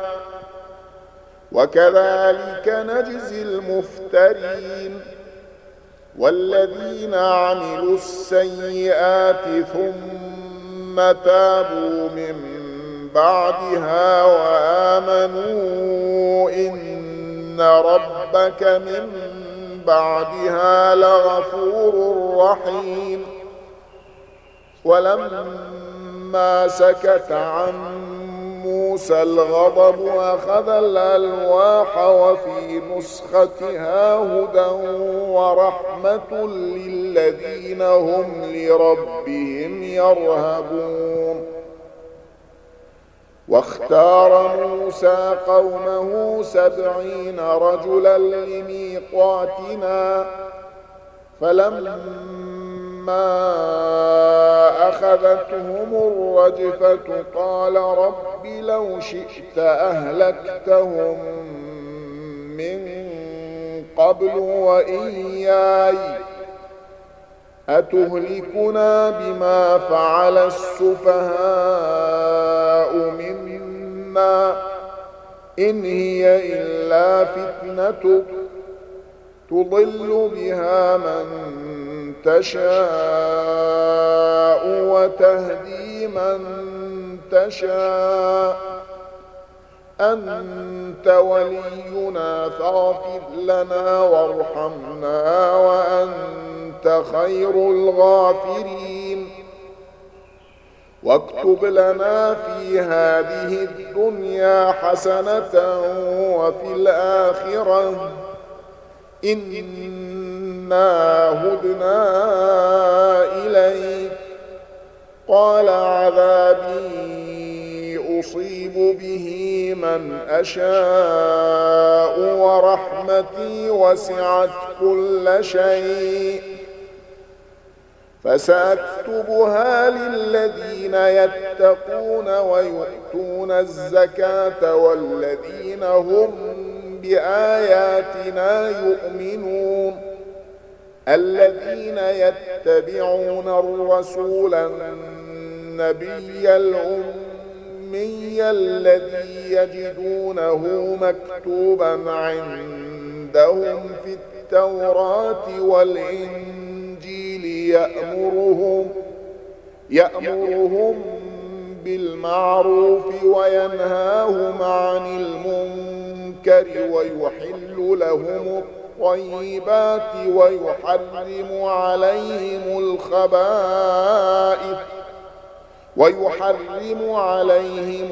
وكذلك نجزي المفترين والذين عملوا السيئات ثم تابوا من بعدها وآمنوا إن ربك من بعدها لغفور رحيم ولما سكت عن موسى الغضب أخذ الألواح وفي نسختها هدى ورحمة للذين هم لربهم يرهبون واختار موسى قومه 70 رجلا لميقاتنا فلما أخذتهم الرجفة قال رب لو شئت أهلكتهم من قبل وإياي أتهلكنا بما فعل السفهاء منا إن هي إلا فتنتك تضل بها من تشاء وتهدي من تشاء أنت ولينا فاغفر لنا وارحمنا وأنت خير الغافرين واكتب لنا في هذه الدنيا حسنة وفي الآخرة إنا هدنا إليك قال عذابي أصيب به من أشاء ورحمتي وسعت كل شيء فسأكتبها للذين يتقون ويؤتون الزكاة والذين هم بآياتنا يؤمنون الذين يتبعون الرسول النبي الأمي الذي يجدونه مكتوبا عندهم في التوراة والإنجيل يأمرهم بالمعروف وينهاهم عن المنكر ويحل عليهم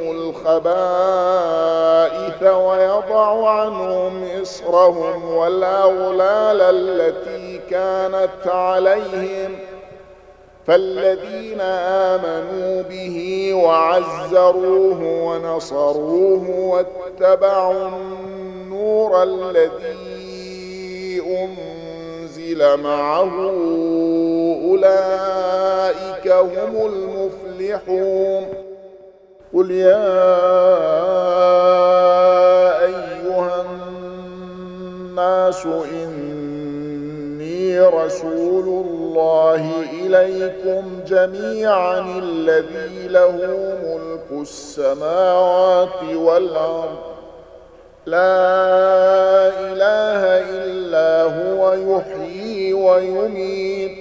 الخبائث ويضع عنهم إصرهم والأغلال التي كانت عليهم فالذين آمنوا به وعزروه ونصروه واتبعوا النور الذي أنزل معه أولئك هم المفلحون قل يا أيها الناس إني رسول الله الله إليكم جميعا الذي له ملك السماوات والأرض لا إله إلا هو يحيي ويميت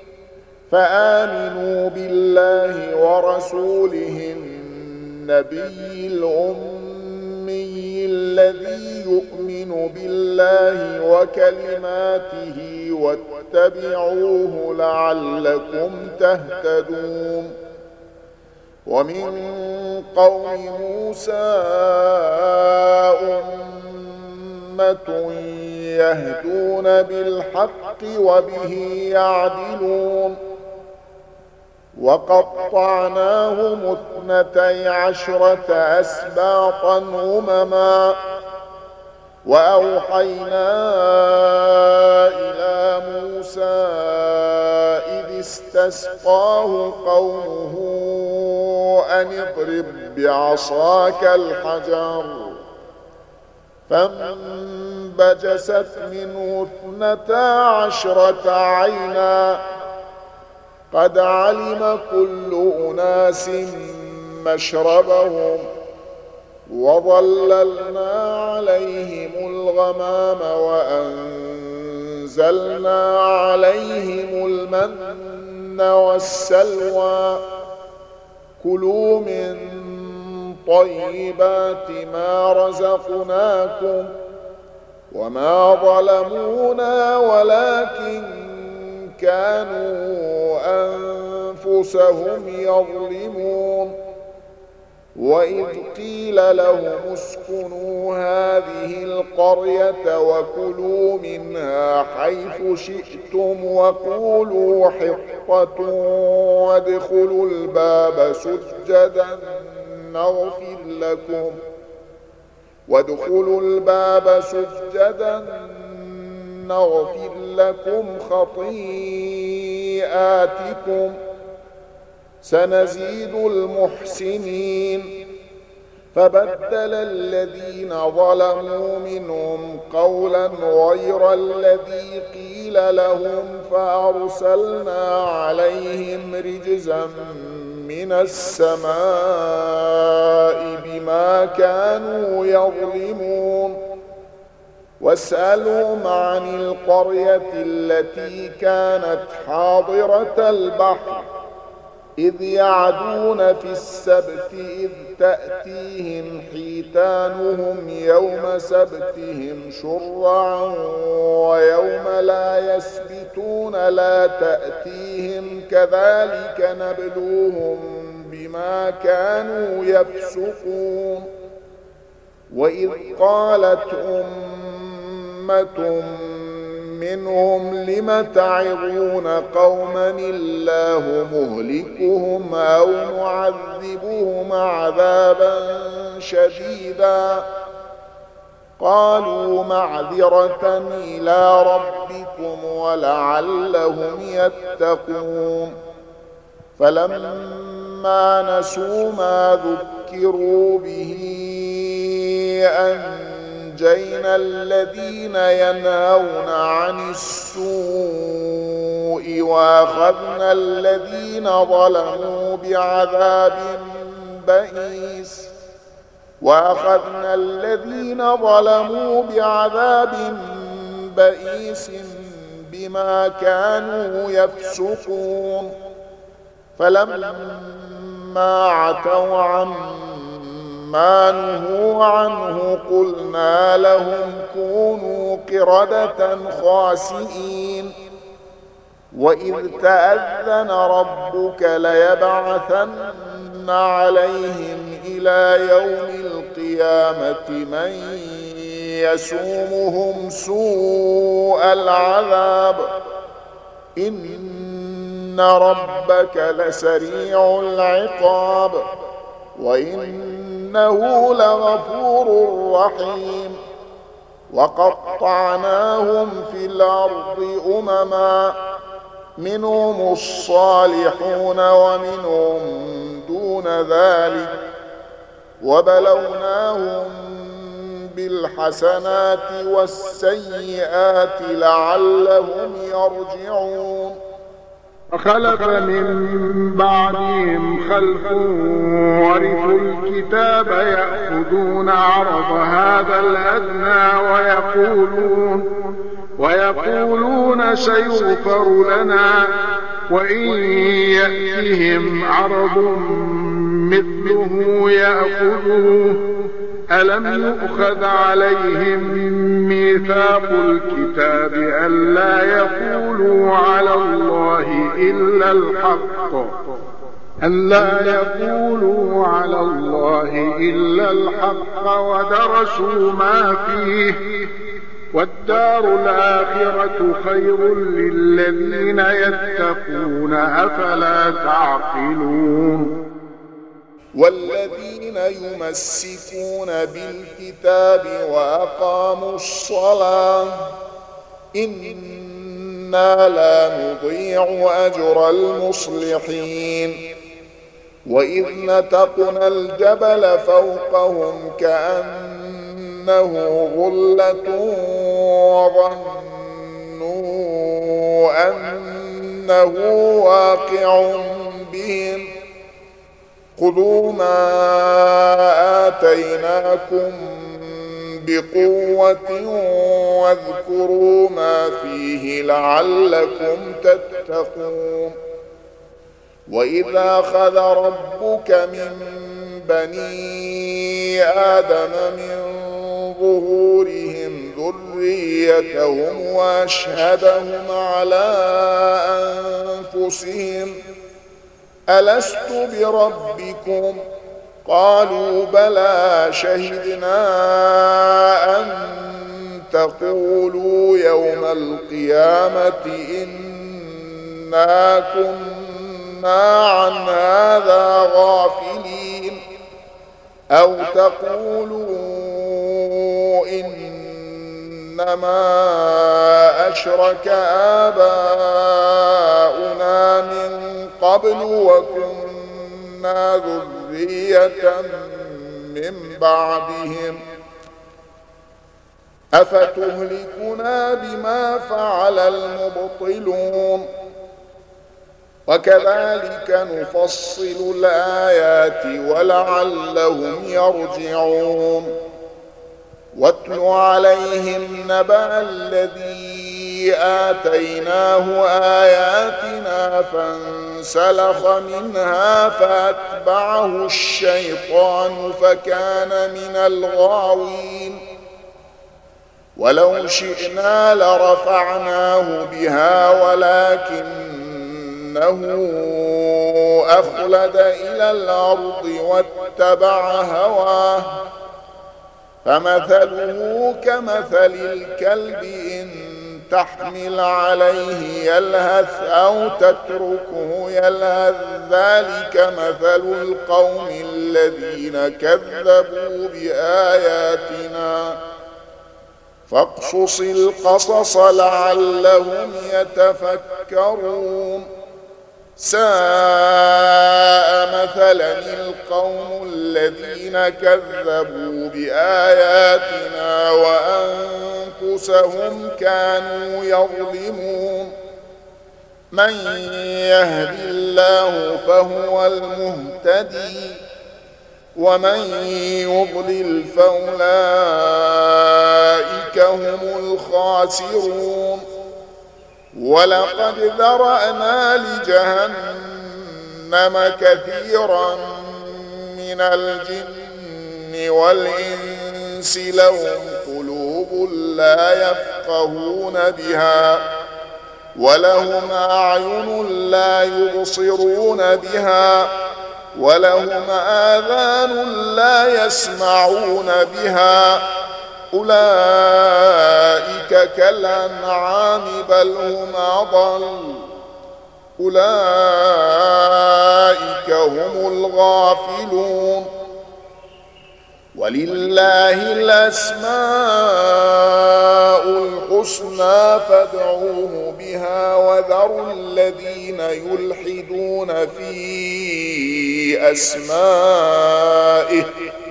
فآمنوا بالله ورسوله النبي الأمي الذي يؤمن بالله وكلماته واتبعوه لعلكم تهتدون. ومن قوم موسى أمة يهدون بالحق وبه يعدلون وقطعناهم 12 أسباطا أمما وأوحينا إلى موسى إذ استسقاه قومه أن اضرب بعصاك الحجر فانبجست منه 12 عينا قد علم كل أناس مشربهم وظللنا عليهم الغمام وأنزلنا عليهم المن والسلوى كلوا من طيبات ما رزقناكم وما ظلمونا ولكن كانوا أنفسهم يظلمون. وإذ قيل لهم اسكنوا هذه القرية وكلوا منها حيث شئتم وقولوا حطة وادخلوا الباب سجدا نغفر لكم خطيئاتكم سنزيد المحسنين. فبدل الذين ظلموا منهم قولا غير الذي قيل لهم فأرسلنا عليهم رجزا من السماء بما كانوا يظلمون. واسألهم عن القرية التي كانت حاضرة البحر إذ يعدون في السبت إذ تأتيهم حيتانهم يوم سبتهم شرعا ويوم لا يسبتون لا تأتيهم كذلك نبلوهم بما كانوا يفسقون. وإذ قالت أمة منهم لم تعظون قوما الله مهلكهم أو معذبهم عذابا شديدا قالوا معذرة إلى ربكم ولعلهم يتقون. فلما نسوا ما ذكروا به أنجينا الذين ينهون عن السوء وأخذنا الذين ظلموا بعذاب بئيس بما كانوا يفسقون. فلما عتوا عما نهوا عنه قلنا لهم كونوا قردة خاسئين. وإذ تأذن ربك ليبعثن عليهم إلى يوم القيامة من يسومهم سوء العذاب إن ربك لسريع العقاب وإنه لغفور رحيم. وقطعناهم في الأرض أمما منهم الصالحون ومنهم دون ذلك وبلوناهم بالحسنات والسيئات لعلهم يرجعون. فخلف من بعدهم خلف ورثوا الكتاب يأخذون عرض هذا الأدنى ويقولون سيغفر لنا وإن يأتهم عرض مثله يأخذوه ألم يؤخذ عليهم ميثاق الكتاب ألا يقولوا على الله إلا الحق ودرسوا ما فيه والدار الآخرة خير للذين يتقون أفلا تعقلون والذين يمسكون بالكتاب وأقاموا الصلاة إنا لا نضيع أجر المصلحين وإذ نتقنا الجبل فوقهم كأنه غلة وظنوا أنه واقع بهم خذوا ما آتيناكم بقوة واذكروا ما فيه لعلكم تتقون وإذا أخذ ربك من بني آدم من ظهورهم ذريتهم وأشهدهم على أنفسهم ألست بربكم قالوا بلى شهدنا أن تقولوا يوم القيامة إنا كنا عن هذا غافلين أو تقولوا إنما أشرك آباؤنا من قبل وكنا ذرية من بعدهم أفتهلكنا بما فعل المبطلون وكذلك نفصل الآيات ولعلهم يرجعون واتل عليهم نبأ الذي آتيناه آياتنا فانسلخ منها فأتبعه الشيطان فكان من الغاوين ولو شئنا لرفعناه بها ولكنه أخلد إلى الأرض واتبع هواه فمثله كمثل الكلب إن تحمل عليه يلهث أو تتركه يلهث ذلك مثل القوم الذين كذبوا بآياتنا فاقصص القصص لعلهم يتفكرون ساء مثلا القوم الذين كذبوا بآياتنا وأنفسهم كانوا يظلمون من يهد الله فهو المهتدي ومن يضلل فأولئك هم الخاسرون ولقد ذرأنا لجهنم كثيرا من الجن والإنس لهم قلوب لا يفقهون بها ولهم أعين لا يبصرون بها ولهم آذان لا يسمعون بها أولئك كالأنعام بل هم أضل أولئك هم الغافلون ولله الأسماء الحسنى فادعوه بها وذروا الذين يلحدون في أسمائه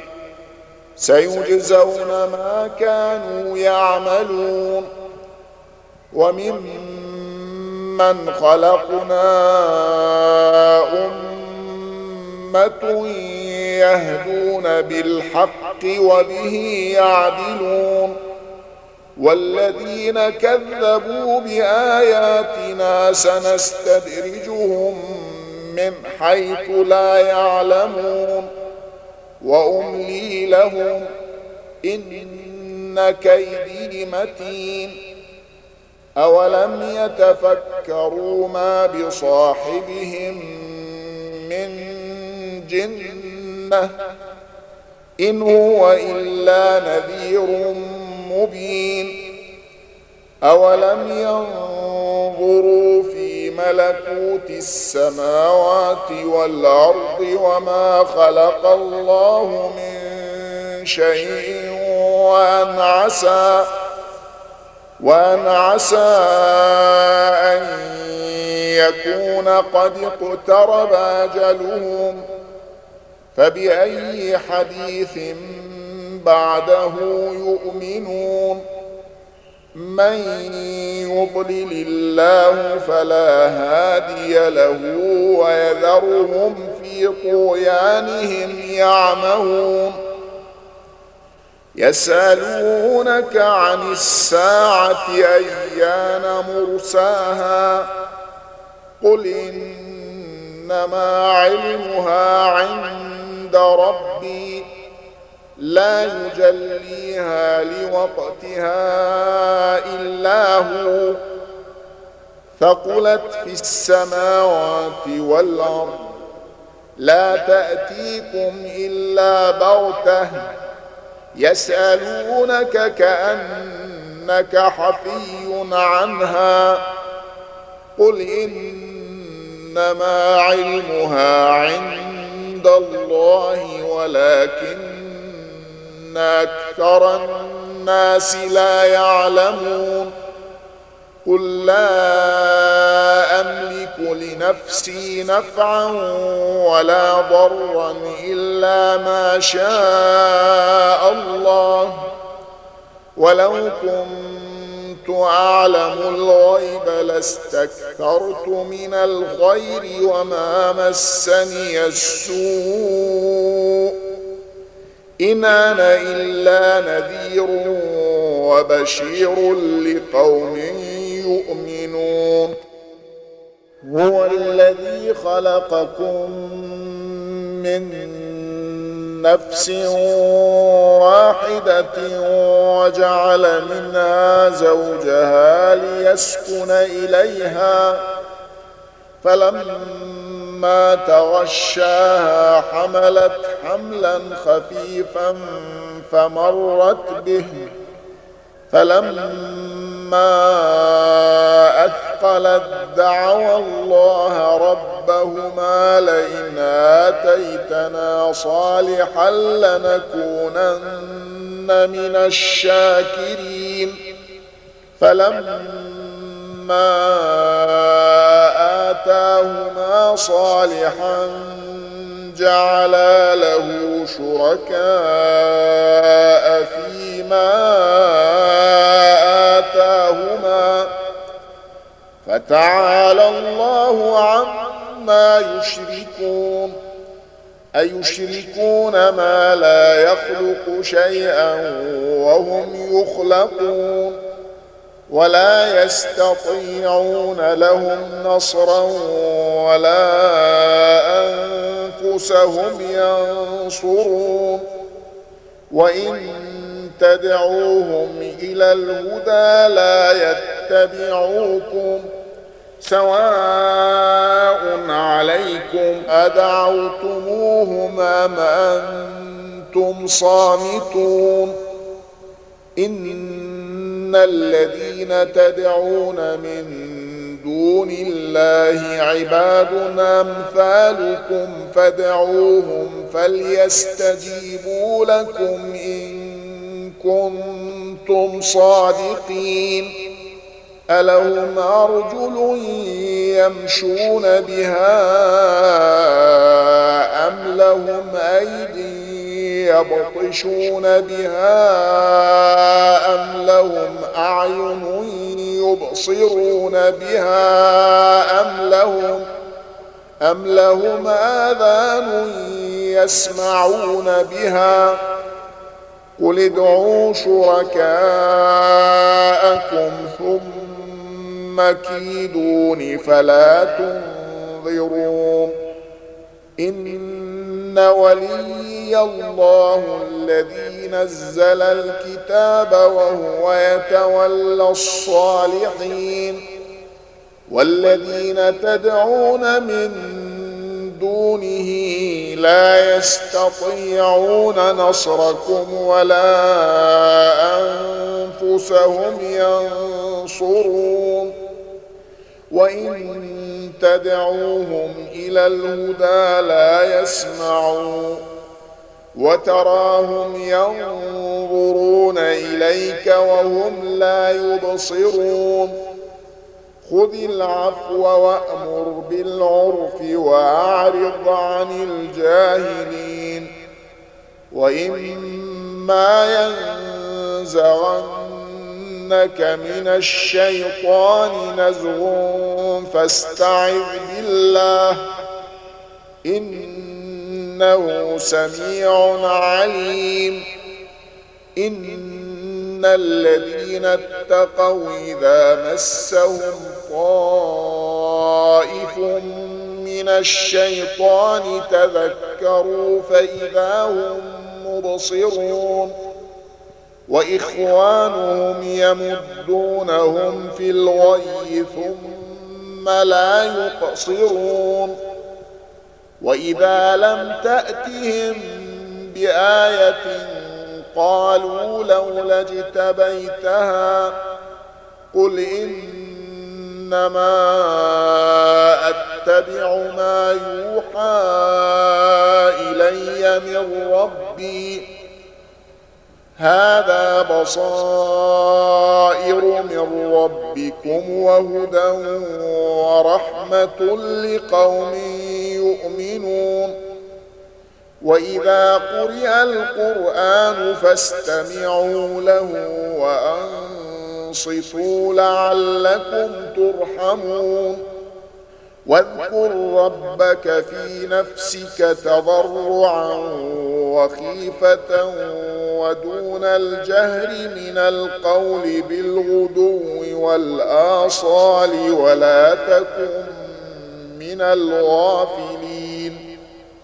سيجزون ما كانوا يعملون وممن من خلقنا أمة يهدون بالحق وبه يعدلون والذين كذبوا بآياتنا سنستدرجهم من حيث لا يعلمون وأملي لهم إن كيدي متين أولم يتفكروا ما بصاحبهم من جنة إن هو إلا نذير مبين أولم ينظروا في ملكوت السماوات والأرض وما خلق الله من شيء وأن عسى أن يكون قد اقترب أجلهم فبأي حديث بعده يؤمنون من يضلل الله فلا هادي له ويذرهم في طغيانهم يعمهون يسألونك عن الساعة أيان مرساها قل إنما علمها عند ربي لا يجليها لوقتها إلا هو ثقلت في السماوات والأرض لا تأتيكم إلا بغتة يسألونك كأنك حفي عنها قل إنما علمها عند الله ولكن أكثر الناس لا يعلمون قل لا أملك لنفسي نفعا ولا ضرا إلا ما شاء الله ولو كنت أعلم الغيب لاستكثرت من الخير وما مسني السوء إن أنا إلا نذير وبشير لقوم يؤمنون هو الذي خلقكم من نفس واحدة وجعل منها زوجها ليسكن إليها فلما تغشاها حملت حملا خفيفا فمرت به فلما أثقلت دعوا الله ربهما لئن آتيتنا صالحا لنكونن من الشاكرين فلما آتاهما صالحا جعلا له شركاء فيما آتاهما فتعالى الله عما يشركون أيشركون ما لا يخلق شيئا وهم يخلقون ولا يستطيعون لهم نصرا ولا أنفسهم ينصرون وإن تدعوهم إلى الهدى لا يتبعوكم سواء عليكم أدعوتموهم أم أنتم صامتون إن الذين تدعون من دون الله عباد أمثالكم فادعوهم فليستجيبوا لكم إن كنتم صادقين ألهم أرجل يمشون بها أم لهم أيدي يبطشون بها أم لهم أعين يبصرون بها أم لهم آذان يسمعون بها قل ادعوا شركاءكم ثم كيدون فلا تنظرون إن ولي الله الذي نزل الكتاب وهو يتولى الصالحين والذين تدعون من دونه لا يستطيعون نصركم ولا أنفسهم ينصرون وإن تدعوهم إلى الهدى لا يسمعون وتراهم ينظرون إليك وهم لا يبصرون خذ العفو وأمر بالعرف وأعرض عن الجاهلين وإما ينزغنك من الشيطان نزغ فاستعذ بالله إنه سميع عليم إن الذين اتقوا إذا مسهم طائف من الشيطان تذكروا فإذا هم مبصرون وإخوانهم يمدونهم في الغي ثم لا يقصرون وإذا لم تأتهم بآية قالوا لولا اجتبيتها قل إنما أتبع ما يوحى إلي من ربي هذا بصائر من ربكم وهدى ورحمة لقوم يؤمنون وإذا قرئ القرآن فاستمعوا له وأنصتوا لعلكم ترحمون واذكر ربك في نفسك تضرعا وخيفة ودون الجهر من القول بالغدو والآصال ولا تكن من الغافلين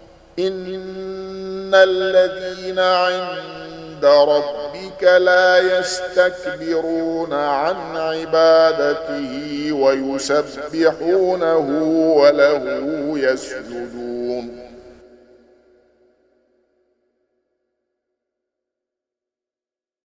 إن الذين عند ربك لا يستكبرون عن عبادته ويسبحونه وله يسجدون